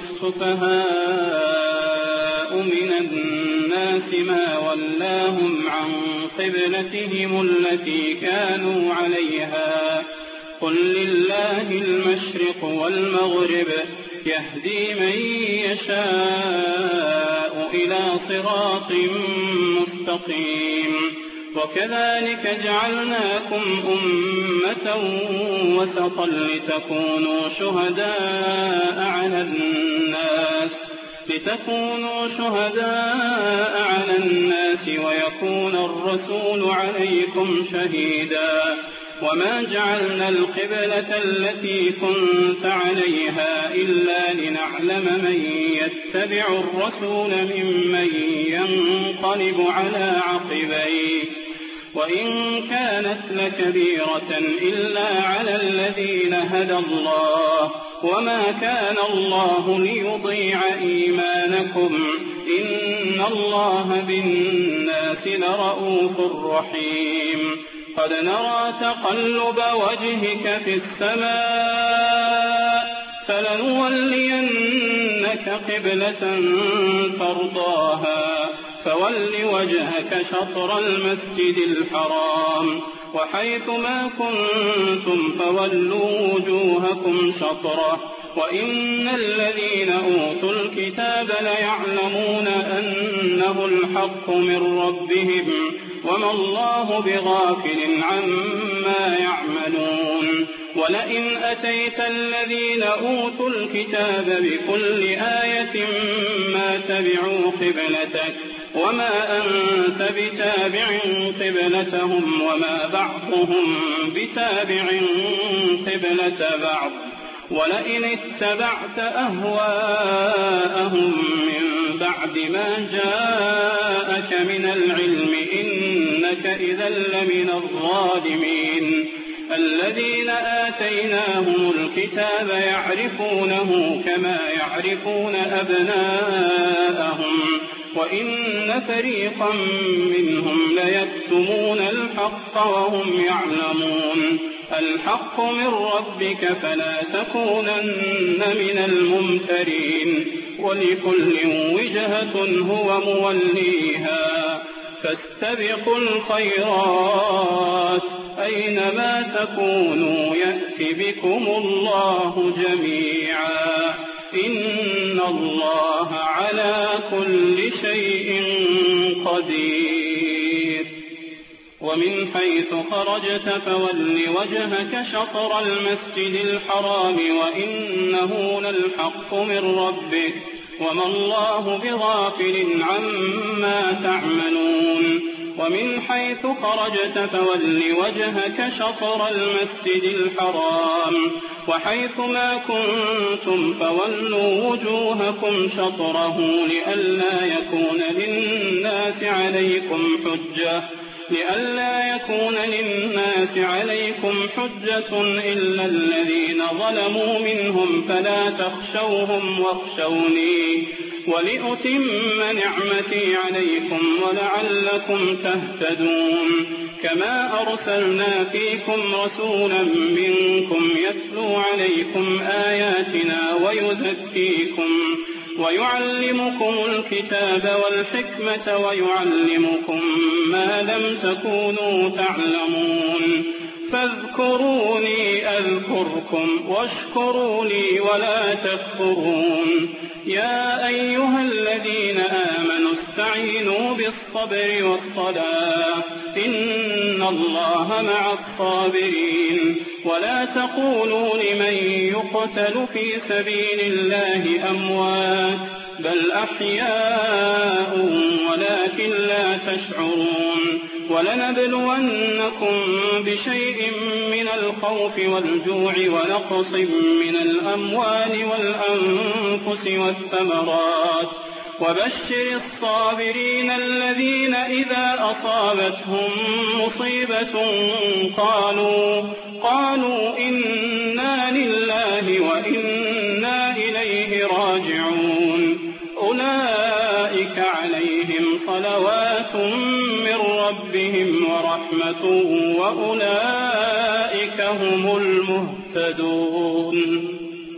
السفهاء من الناس ما ولاهم عن قبلتهم التي كانوا عليها قل لله المشرق والمغرب يهدي من يشاء إلى صراط مستقيم. وكذلك جعلناكم أمة وسطا لتكونوا شهداء على الناس لتكونوا شهداء على الناس ويكون الرسول عليكم شهيدا. وما جعلنا القبلة التي كنت عليها إلا لنعلم من يتبع الرسول ممن ينقلب على عقبيه وإن كانت لكبيرة إلا على الذين هدى الله وما كان الله ليضيع إيمانكم إن الله بالناس لرؤوف رحيم. قد نرى تقلب وجهك في السماء فلنولينك قبلة ترضاها فول وجهك شطر المسجد الحرام وحيث ما كنتم فولوا وجوهكم شطره وإن الذين أوتوا الكتاب ليعلمون أنه الحق من ربهم وما الله بغافل عما يعملون. ولئن أتيت الذين أوتوا الكتاب بكل آية ما تبعوا قبلتك وما أنت بتابع قبلتهم وما بعضهم بتابع قبلة بعض ولئن اتبعت أهواءهم من بعد ما جاءك من العلم إنك إذا لمن الظالمين. الذين آتيناهم الكتاب يعرفونه كما يعرفون أبناءهم وإن فريقا منهم ليكتمون الحق وهم يعلمون. الحق من ربك فلا تكونن من الممترين ولكل وجهة هو موليها فاستبقوا الخيرات أينما تكونوا يأت بكم الله جميعا إن الله على كل شيء قدير. ومن حيث خرجت فول وجهك شطر المسجد الحرام وإنه للحق من ربك وما الله بغافل عما تعملون. ومن حيث خرجت فول وجهك شطر المسجد الحرام وحيث ما كنتم فولوا وجوهكم شطره لئلا يكون للناس عليكم حجة لئلا يكون للناس عليكم حجة إلا الذين ظلموا منهم فلا تخشوهم واخشوني ولأتم نعمتي عليكم ولعلكم تهتدون. كما أرسلنا فيكم رسولا منكم يتلو عليكم آياتنا ويزكيكم ويعلمكم الكتاب والحكمة ويعلمكم ما لم تكونوا تعلمون. فاذكروني أذكركم واشكروا لي ولا تكفرون. يا أيها الذين آمنوا استعينوا بالصبر والصلاة إن الله مع الصابرين. ولا تقولوا لمن يقتل في سبيل الله أموات بل أحياء ولكن لا تشعرون. ولنبلونكم بشيء من الخوف والجوع ونقص من الأموال والأنفس والثمرات وبشر الصابرين الذين إذا أصابتهم مصيبة قالوا قالوا إنا لله وإنا إليه راجعون. أولئك عليهم صلوات من ربهم ورحمة ورحمة وأولئك هم المهتدون.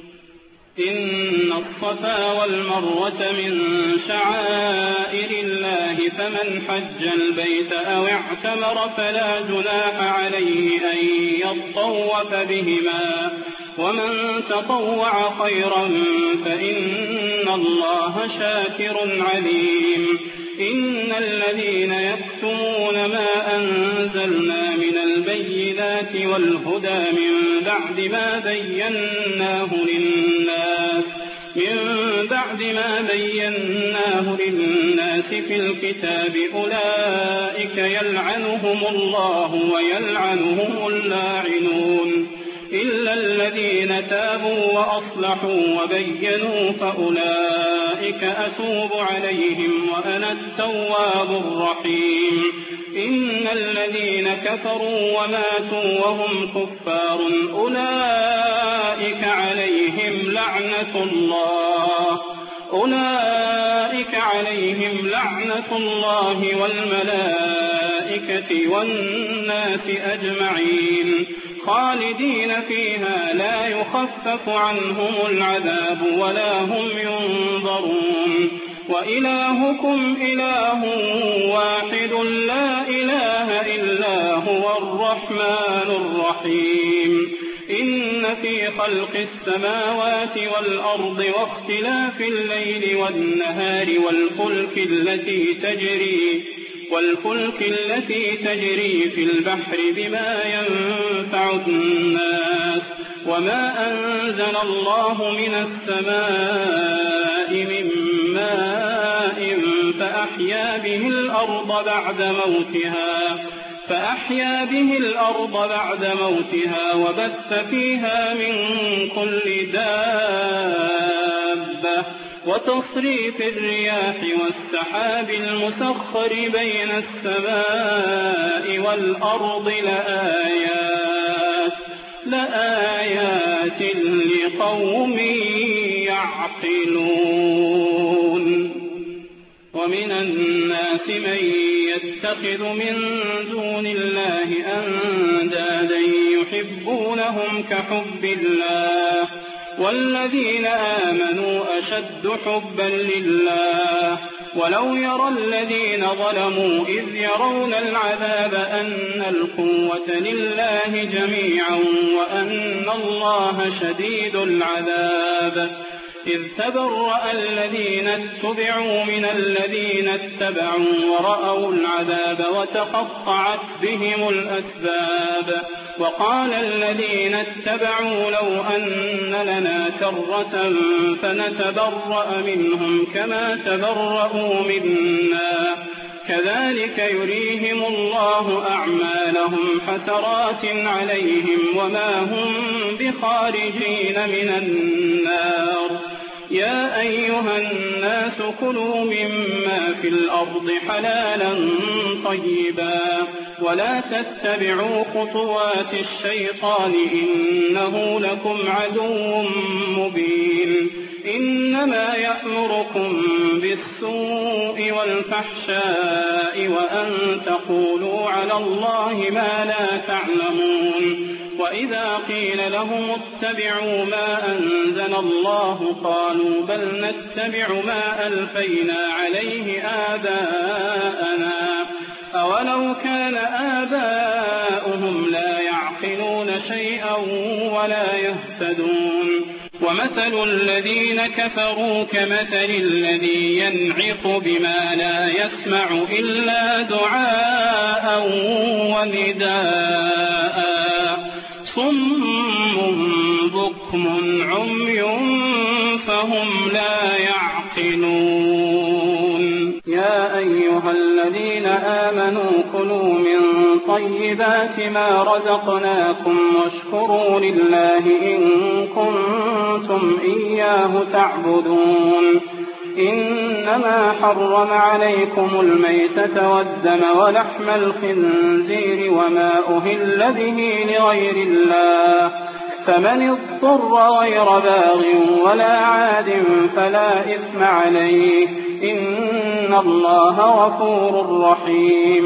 إن الصفا والمروة من شعائر الله فمن حج البيت أو اعتمر فلا جناح عليه أن يطوف بهما ومن تطوع خيرا فإن الله شاكر عليم. إن الذين يكتمون ما أنزلنا من البينات والهدى من بعد ما بيناه للناس من بعد ما بيناه للناس في الكتاب أولئك يلعنهم الله ويلعنهم اللاعنون إلا الذين تابوا وأصلحوا وبينوا فأولئك أتوب عليهم وأنا التواب الرحيم. إن الذين كفروا وماتوا وهم كفار أولئك عليهم لعنة الله أولئك عليهم لعنة الله والملائكة والناس أجمعين خالدين فيها لا يخفف عنهم العذاب ولا هم ينظرون. وإلهكم إله واحد لا إله إلا هو الرحمن الرحيم. إن في خلق السماوات والأرض واختلاف الليل والنهار والفلك التي تجري والفلك التي تجري في البحر بما ينفع الناس وما أنزل الله من السماء من ماء فأحيا به الأرض بعد موتها فأحيا به الأرض بعد موتها وبث فيها من كل دابة وتصريف الرياح والسحاب المسخر بين السماء والأرض لآيات لآيات لقوم يعقلون. ومن الناس من يتخذ من دون الله أندادا يحبونهم كحب الله والذين آمنوا أشد حبا لله ولو يرى الذين ظلموا إذ يرون العذاب أن القوة لله جميعا وأن الله شديد العذاب. إذ تبرأ الذين اتبعوا من الذين اتبعوا ورأوا العذاب وتقطعت بهم الأسباب. وقال الذين اتبعوا لو أن لنا كرة فنتبرأ منهم كما تبرأوا منا كذلك يريهم الله أعمالهم حسرات عليهم وما هم بخارجين من النار. يا أيها الناس كلوا مما في الأرض حلالا طيبا ولا تتبعوا خطوات الشيطان إنه لكم عدو مبين. إنما يأمركم بالسوء والفحشاء وأن تقولوا على الله ما لا تعلمون. وإذا قيل لهم اتبعوا ما أنزل الله قالوا بل نتبع ما ألفينا عليه آباءنا أولو كان آباؤهم لا يعقلون شيئا ولا يهتدون. ومثل الذين كفروا كمثل الذي ينعق بما لا يسمع إلا دعاء ونداء صم بكم عمي فهم لا يعقلون. يا أيها الذين آمنوا كلوا من طيبات ما رزقناكم واشكروا لله إن كنتم إياه تعبدون. إنما حرم عليكم الميتة والدم ولحم الخنزير وما أهل به لغير الله فمن اضطر غير باغ ولا عاد فلا إثم عليه إن الله غفور رحيم.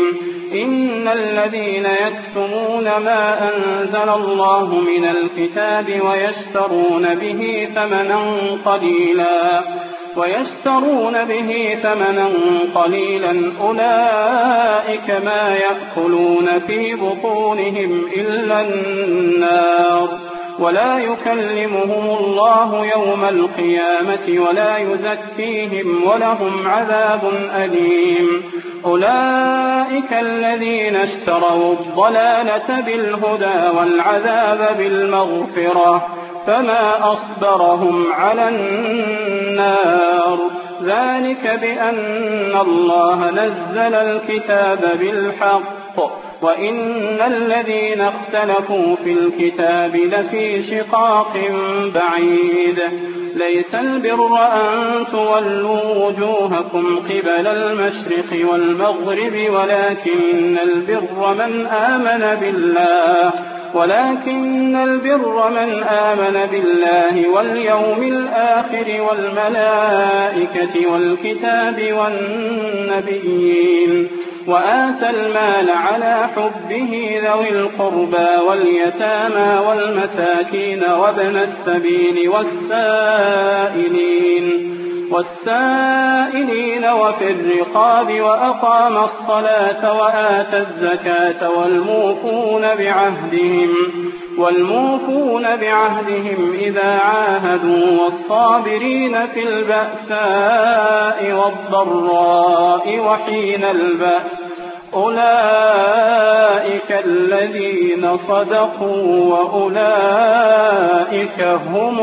إن الذين يكتمون ما أنزل الله من الكتاب ويشترون به ثمنا قليلا ويشترون به ثمنا قليلا أولئك ما يأكلون في بطونهم إلا النار ولا يكلمهم الله يوم القيامة ولا يزكيهم ولهم عذاب أليم أولئك الذين اشتروا الضلالة بالهدى والعذاب بالمغفرة فما أصبرهم على النار ذلك بأن الله نزل الكتاب بالحق وإن الذين اختلفوا في الكتاب لفي شقاق بعيد ليس البر أن تولوا وجوهكم قبل المشرق والمغرب ولكن البر من آمن بالله ولكن البر من آمن بالله واليوم الآخر والملائكة والكتاب والنبيين وآتى المال على حبه ذوي القربى واليتامى والمساكين وابن السبيل والسائلين والسائلين وفي الرقاب وأقام الصلاة وآتى الزكاة والموفون بعهدهم والموفون بعهدهم إذا عاهدوا والصابرين في البأساء والضراء وحين البأس أولئك الذين صدقوا وأولئك هم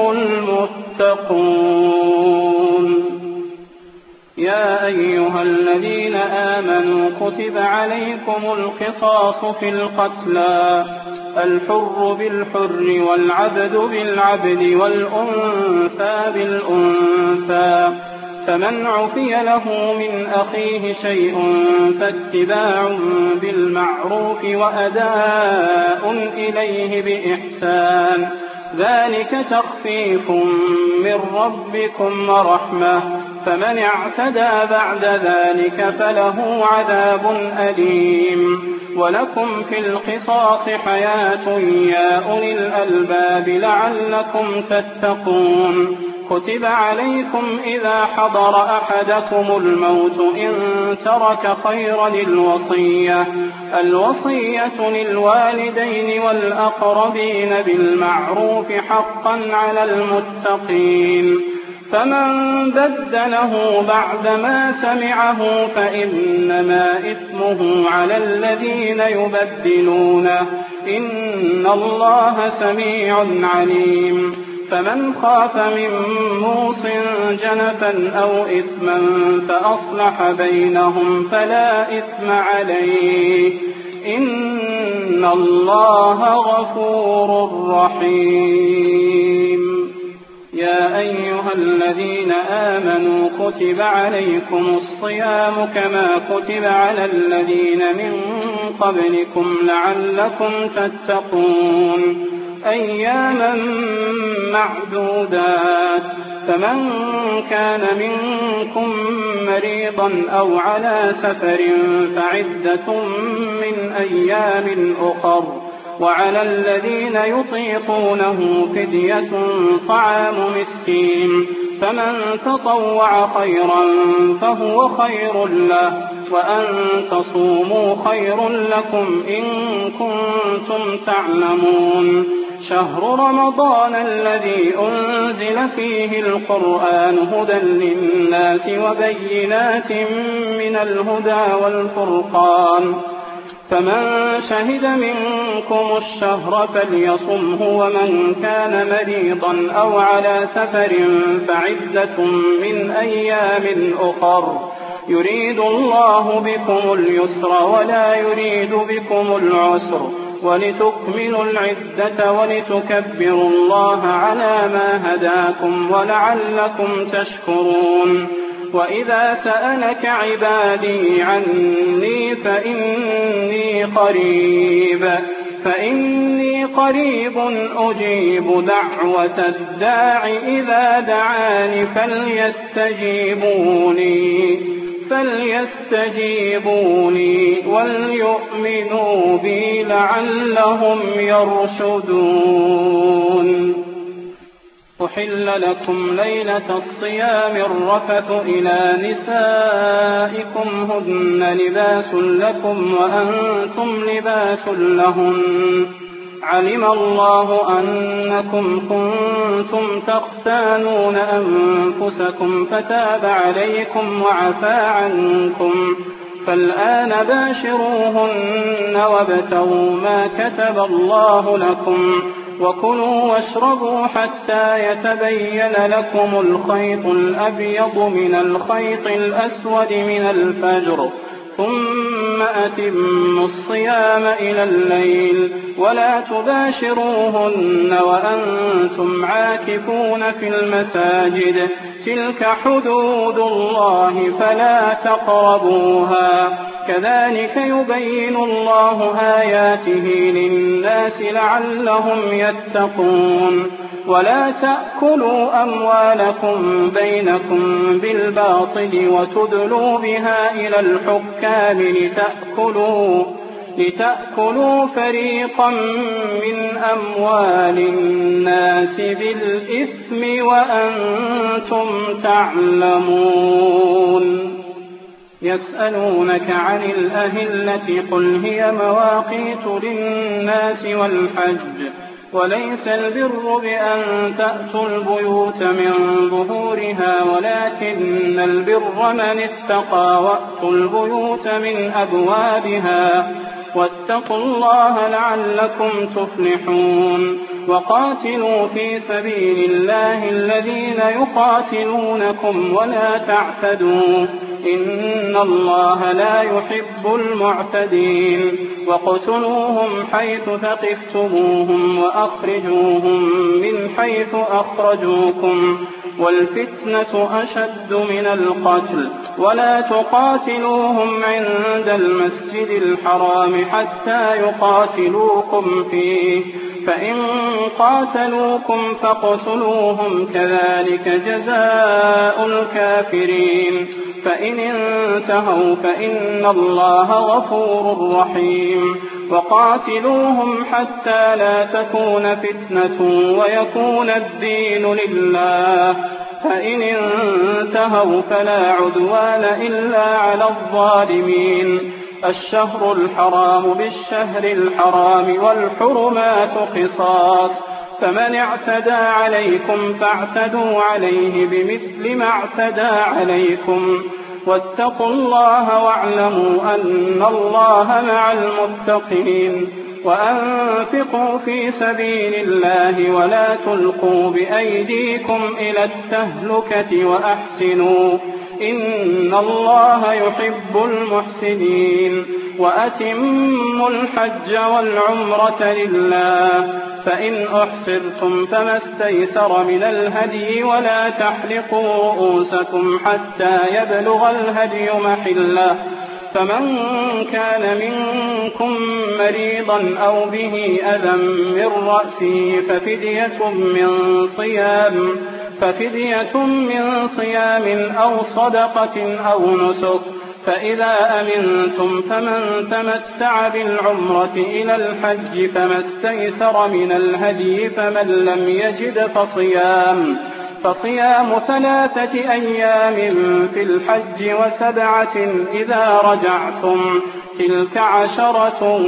المتقون. يا أيها الذين آمنوا كتب عليكم القصاص في القتلى الحر بالحر والعبد بالعبد والأنثى بالأنثى فمن عفي له من أخيه شيء فاتباع بالمعروف وأداء إليه بإحسان ذلك تخفيف من ربكم ورحمة فمن اعتدى بعد ذلك فله عذاب أليم ولكم في القصاص حياة يا أولي الألباب لعلكم تتقون كتب عليكم إذا حضر أحدكم الموت إن ترك خيرا الوصية الوصية للوالدين والأقربين بالمعروف حقا على المتقين فمن بدله بعدما سمعه فإنما إثمه على الذين يبدلونه إن الله سميع عليم فمن خاف من موص جنفا أو إثما فأصلح بينهم فلا إثم عليه إن الله غفور رحيم. يا أيها الذين آمنوا كتب عليكم الصيام كما كتب على الذين من قبلكم لعلكم تتقون أياما معدودات فمن كان منكم مريضا أو على سفر فعدة من أيام أخر وعلى الذين يطيقونه فدية طعام مسكين فمن تطوع خيرا فهو خير له وأن تصوموا خير لكم إن كنتم تعلمون شهر رمضان الذي أنزل فيه القرآن هدى للناس وبينات من الهدى والفرقان فمن شهد منكم الشهر فليصمه ومن كان مريضا أو على سفر فعدة من أيام أخر يريد الله بكم اليسر ولا يريد بكم العسر ولتكملوا العدة ولتكبروا الله على ما هداكم ولعلكم تشكرون. وإذا سألك عبادي عني فإني قريب فإني قريب أجيب دعوة الداع إذا دعاني فليستجيبوني فليستجيبوني وليؤمنوا بي لعلهم يرشدون. أحل لكم ليلة الصيام الرفث إلى نسائكم هن لباس لكم وأنتم لباس لهن علم الله أنكم كنتم تختانون أنفسكم فتاب عليكم وعفى عنكم فالآن باشروهن وابتغوا ما كتب الله لكم وكلوا واشربوا حتى يتبين لكم الخيط الأبيض من الخيط الأسود من الفجر ثم أتموا الصيام إلى الليل ولا تباشروهن وأنتم عاكفون في المساجد تلك حدود الله فلا تقربوها كذلك يبين الله آياته للناس لعلهم يتقون. ولا تأكلوا أموالكم بينكم بالباطل وتدلوا بها إلى الحكام لتأكلوا, لتأكلوا فريقا من أموال الناس بالإثم وأنتم تعلمون. يسألونك عن الأهلة قل هي مواقيت للناس والحج وليس البر بأن تأتوا البيوت من ظهورها ولكن البر من اتقى وأتوا البيوت من أبوابها واتقوا الله لعلكم تفلحون. وقاتلوا في سبيل الله الذين يقاتلونكم ولا تعتدوا إن الله لا يحب المعتدين. وقتلوهم حيث ثقفتموهم وأخرجوهم من حيث أخرجوكم والفتنة أشد من القتل ولا تقاتلوهم عند المسجد الحرام حتى يقاتلوكم فيه فإن قاتلوكم فاقتلوهم كذلك جزاء الكافرين. فإن انتهوا فإن الله غفور رحيم. وقاتلوهم حتى لا تكون فتنة ويكون الدين لله فإن انتهوا فلا عدوان إلا على الظالمين. الشهر الحرام بالشهر الحرام والحرمات قصاص فمن اعتدى عليكم فاعتدوا عليه بمثل ما اعتدى عليكم واتقوا الله واعلموا أن الله مع المتقين. وأنفقوا في سبيل الله ولا تلقوا بأيديكم إلى التهلكة وأحسنوا إن الله يحب المحسنين. وأتموا الحج والعمرة لله فإن أحصرتم فما استيسر من الهدي ولا تحلقوا رؤوسكم حتى يبلغ الهدي محله فمن كان منكم مريضا أو به أذى من رأسه ففدية من صيام ففدية من صيام أو صدقة أو نسك فإذا أمنتم فمن تمتع بالعمرة إلى الحج فما استيسر من الهدي فمن لم يجد فصيام فصيام ثلاثة أيام في الحج وسبعة إذا رجعتم تلك عشرة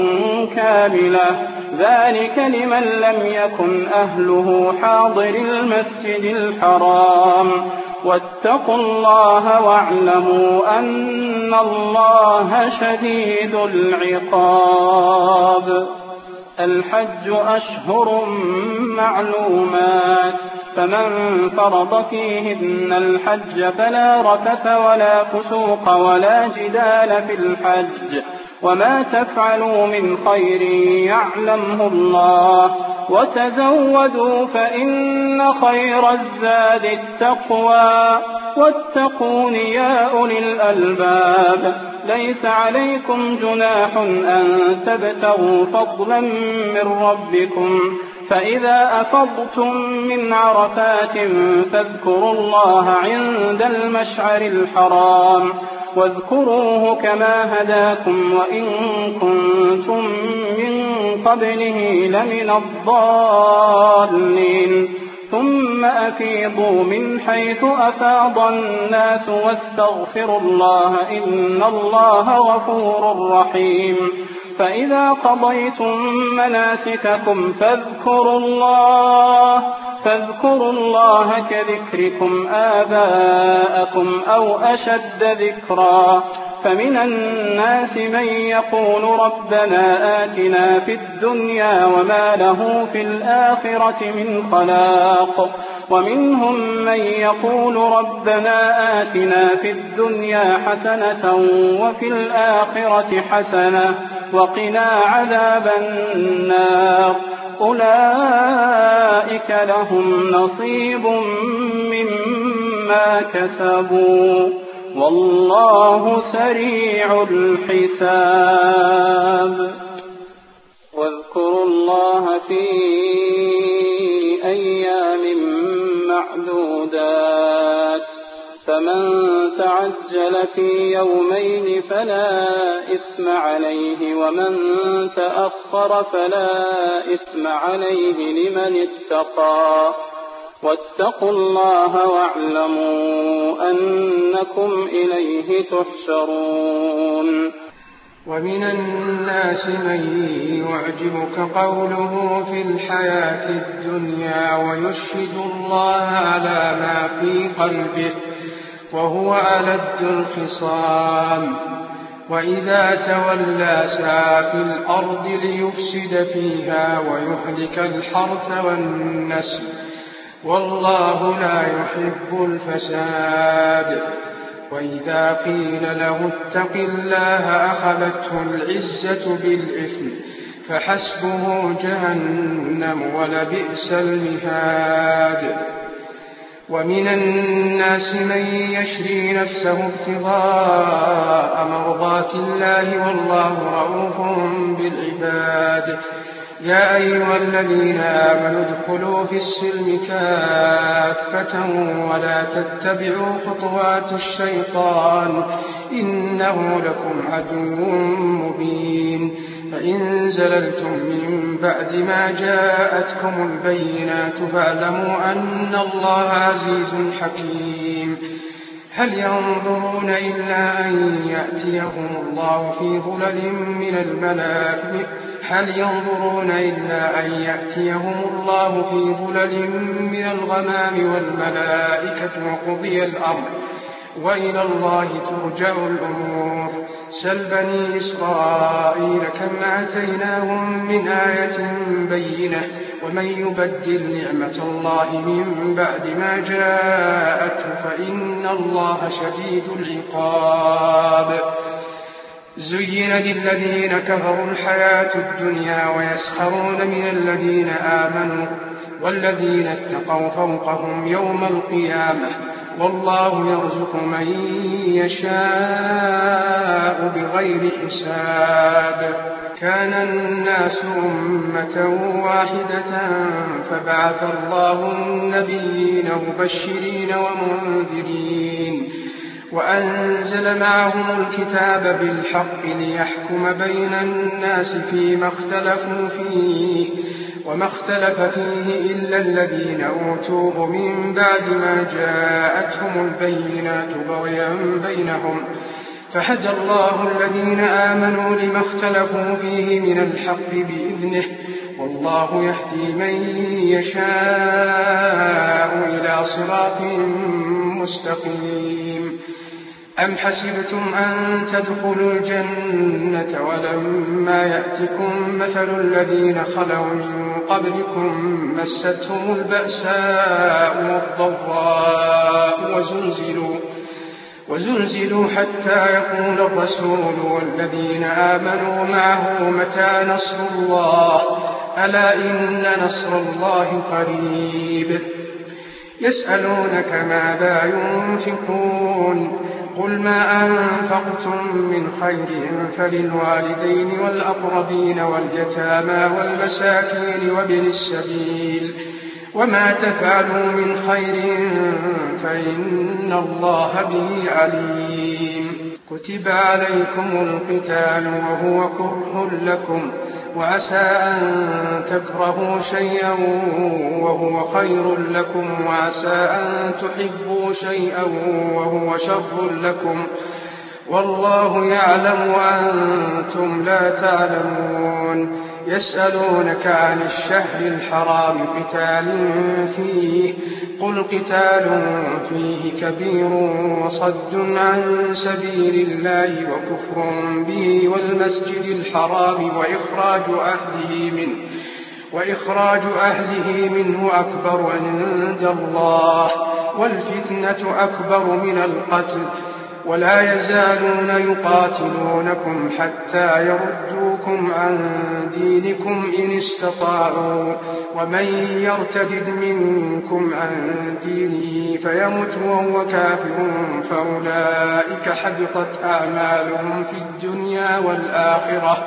كاملة ذلك لمن لم يكن أهله حاضر المسجد الحرام. واتقوا الله واعلموا أن الله شديد العقاب. الحج أشهر معلومات فمن فرض فيهن الحج فلا رفث ولا فسوق ولا جدال في الحج وما تفعلوا من خير يعلمه الله وتزودوا فإن خير الزاد التقوى واتقون يا أولي الألباب. ليس عليكم جناح أن تبتغوا فضلا من ربكم، فإذا أفضتم من عرفات فاذكروا الله عند المشعر الحرام، واذكروه كما هداكم وإن كنتم من قبله لمن الضالين. ثم أفيضوا من حيث أفاض الناس واستغفروا الله إن الله غفور رحيم. فإذا قضيتم مناسككم فاذكروا الله فاذكروا الله كذكركم آباءكم أو أشد ذكرا. فمن الناس من يقول ربنا آتنا في الدنيا وما له في الآخرة من خلاق، ومنهم من يقول ربنا آتنا في الدنيا حسنة وفي الآخرة حسنة وقنا عذاب النار. أولئك لهم نصيب مما كسبوا والله سريع الحساب. واذكروا الله في أيام معدودات، فمن تعجل في يومين فلا إثم عليه، ومن تأخر فلا إثم عليه لمن اتقى. واتقوا الله واعلموا أنكم إليه تحشرون. ومن الناس من يعجبك قوله في الحياة الدنيا ويشهد الله على ما في قلبه وهو ألد الخصام، وإذا تولى سعى في الأرض ليفسد فيها ويهلك الحرث والنسل والله لا يحب الفساد. وإذا قيل له اتق الله أخذته العزة بالإثم فحسبه جهنم ولبئس المهاد. ومن الناس من يشري نفسه ابتغاء مرضات الله والله رؤوف بالعباد. يا أيها الذين آمنوا ادخلوا في السلم كافة ولا تتبعوا خطوات الشيطان إنه لكم عدو مبين. فإن زللتم من بعد ما جاءتكم البينات فاعلموا أن الله عزيز حكيم. هل ينظرون إلا أن يأتيهم الله في ظلل من الملائكة هل ينظرون إلا أن يأتيهم الله في ظلل من الغمام والملائكة وقضي الأمر وإلى الله ترجع الأمور. سل بني إسرائيل كم آتيناهم من آية بينة ومن يبدل نعمة الله من بعد ما جاءته فإن الله شديد العقاب. زين للذين كفروا الحياة الدنيا ويسخرون من الذين آمنوا والذين اتقوا فوقهم يوم القيامة والله يرزق من يشاء بغير حساب. كان الناس أمة واحدة فبعث الله النبيين مبشرين ومنذرين وأنزل معهم الكتاب بالحق ليحكم بين الناس فيما اختلفوا فيه وما اختلف فيه إلا الذين أوتوه من بعد ما جاءتهم البينات بغيا بينهم فهدى الله الذين آمنوا لما اختلفوا فيه من الحق بإذنه والله يهدي من يشاء إلى صراط مستقيم. أم حسبتم أن تدخلوا الجنة ولما يأتكم مثل الذين خلوا من قبلكم مستهم البأساء والضراء وزلزلوا, وزلزلوا حتى يقول الرسول والذين آمنوا معه متى نصر الله ألا إن نصر الله قريب. يسألونك ماذا ينفقون قل ما أنفقتم من خير فللوالدين والأقربين واليتامى والمساكين وابن السبيل وما تفعلوا من خير فإن الله به عليم. كتب عليكم القتال وهو كره لكم وعسى أن تكرهوا شيئا وهو خير لكم وعسى أن تحبوا شيئا وهو شر لكم والله يعلم وأنتم لا تعلمون. يسألونك عن الشهر الحرام قتال فيه قل قتال فيه كبير وصد عن سبيل الله وكفر به والمسجد الحرام وإخراج أهله منه وإخراج أهله منه أكبر عند الله والفتنة أكبر من القتل ولا يزالون يقاتلونكم حتى يردوكم عن دينكم إن استطاعوا ومن يرتد منكم عن دينه فيمت وهو كافر فأولئك حبطت أعمالهم في الدنيا والآخرة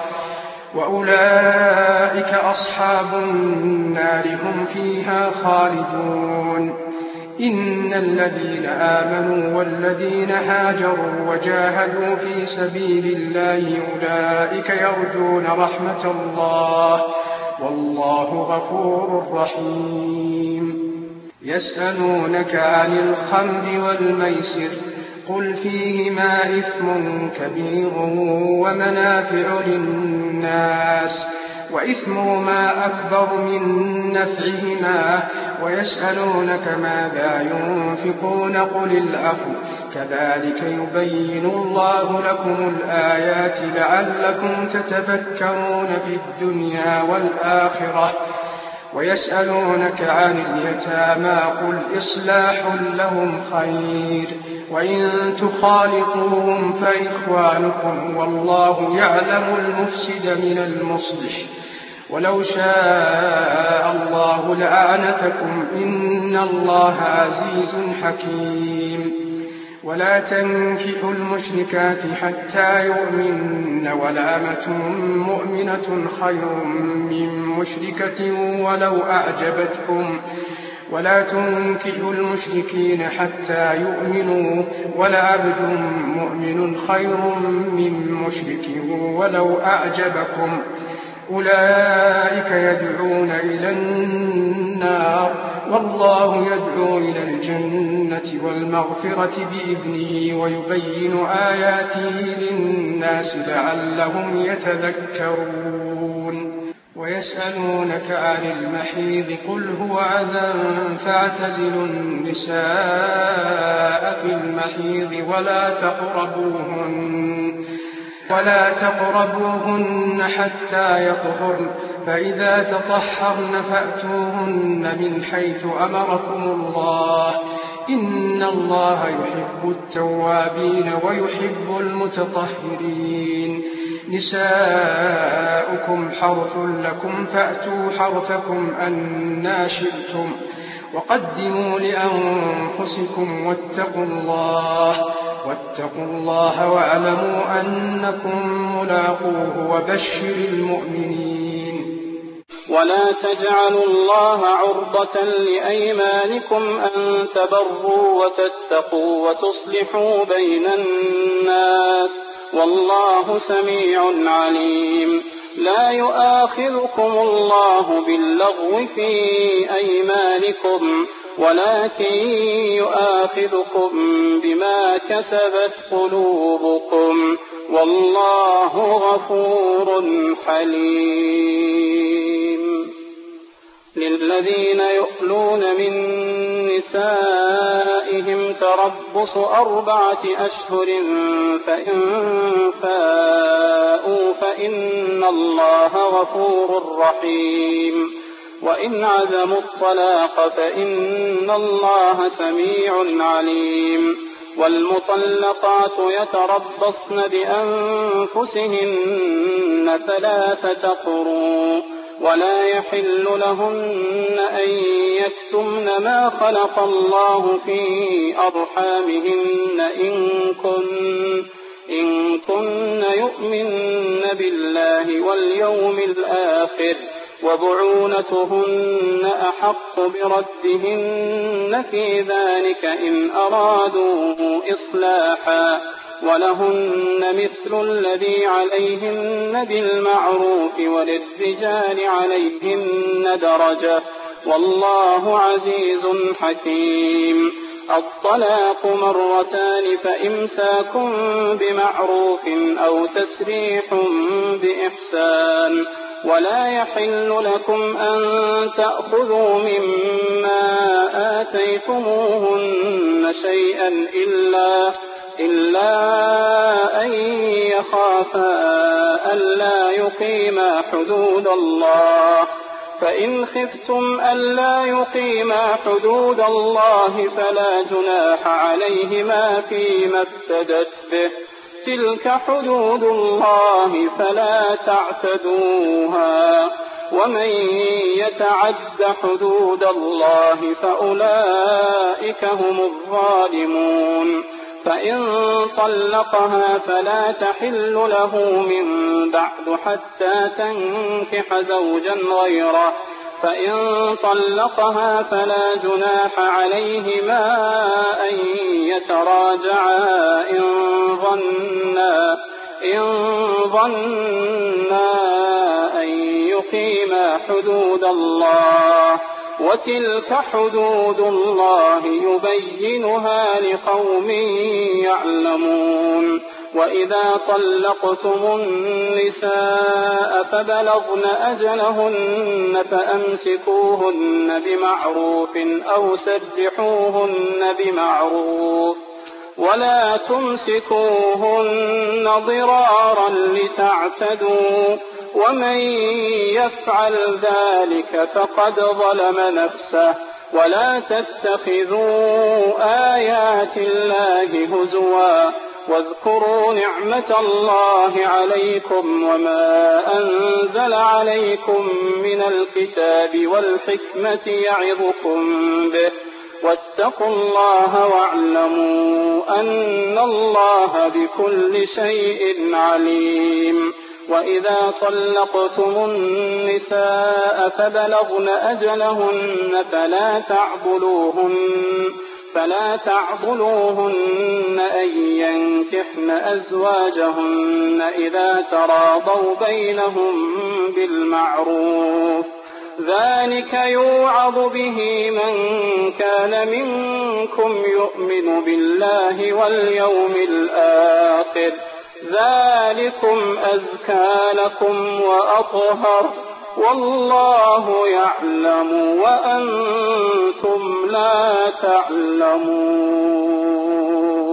وأولئك أصحاب النار هم فيها خالدون. إن الذين آمنوا والذين هاجروا وجاهدوا في سبيل الله أولئك يرجون رحمة الله والله غفور رحيم. يسألونك عن الخمر والميسر قل فيهما إثم كبير ومنافع للناس وإثمهما أكبر من نفعهما ويسألونك ماذا ينفقون قل العفو كذلك يبين الله لكم الآيات لعلكم تتفكرون في الدنيا والآخرة. ويسألونك عن اليتامى قل إصلاح لهم خير وإن تخالطوهم فإخوانكم والله يعلم المفسد من المصلح ولو شاء الله لأعنتكم إن الله عزيز حكيم. ولا تنكحوا المشركات حتى يؤمن ولأمة مؤمنة خير من مشركة ولو أعجبتكم ولا تنكحوا المشركين حتى يؤمنوا ولعبد مؤمن خير من مشرك ولو أعجبكم أولئك يدعون إلى النار والله يدعو إلى الجنة والمغفرة بإذنه ويبين آياته للناس لعلهم يتذكرون. ويسألونك عن المحيض قل هو أذى فاعتزلوا النساء في المحيض ولا تقربوهن ولا تقربوهن حتى يطهرن فإذا تطهرن فأتوهن من حيث أمركم الله إن الله يحب التوابين ويحب المتطهرين. نساؤكم حرث لكم فأتوا حرثكم أنى شئتم وقدموا لأنفسكم واتقوا الله واتقوا الله واعلموا أنكم ملاقوه وبشر المؤمنين. ولا تجعلوا الله عرضة لأيمانكم أن تبروا وتتقوا وتصلحوا بين الناس والله سميع عليم. لا يؤاخذكم الله باللغو في أيمانكم ولكن يؤاخذكم بما كسبت قلوبكم والله غفور حليم. للذين يؤلون من نسائهم تربص أربعة أشهر فإن فاءوا فإن الله غفور رحيم وإن عزموا الطلاق فإن الله سميع عليم. والمطلقات يتربصن بأنفسهن ثلاثة قروء ولا يحل لهن أن يكتمن ما خلق الله في أرحامهن إن كن إن كن يؤمن بالله واليوم الآخر وبعولتهن أحق بردهن في ذلك إن أرادوا إصلاحا ولهن مثل الذي عليهن بالمعروف وللرجال عليهن درجة والله عزيز حكيم. الطلاق مرتان فإمساك بمعروف أو تسريح بإحسان ولا يحل لكم أن تأخذوا مما آتيتموهن شيئا إلا إلا أن يخافا ألا يقيما حدود الله فإن خفتم ألا يقيما حدود الله فلا جناح عليهما فيما افتدت به تلك حدود الله فلا تعتدوها ومن يتعد حدود الله فأولئك هم الظالمون. فإن طلقها فلا تحل له من بعد حتى تنكح زوجا غيره فإن طلقها فلا جناح عليهما أن يتراجعا إن ظنا إن ظنا أن يقيما حدود الله وتلك حدود الله يبينها لقوم يعلمون. وإذا طلقتم النساء فبلغن أجلهن فأمسكوهن بمعروف أو سرحوهن بمعروف ولا تمسكوهن ضرارا لتعتدوا ومن يفعل ذلك فقد ظلم نفسه ولا تتخذوا آيات الله هزوا واذكروا نعمة الله عليكم وما أنزل عليكم من الكتاب والحكمة يعظكم به واتقوا الله واعلموا أن الله بكل شيء عليم. وإذا طلقتم النساء فبلغن أجلهن فلا تعضلوهن فلا تعضلوهن أن ينكحن أزواجهن إذا تراضوا بينهم بالمعروف ذلك يوعظ به من كان منكم يؤمن بالله واليوم الآخر ذلكم أزكى لكم وأطهر والله يعلم وأنتم لا تعلمون.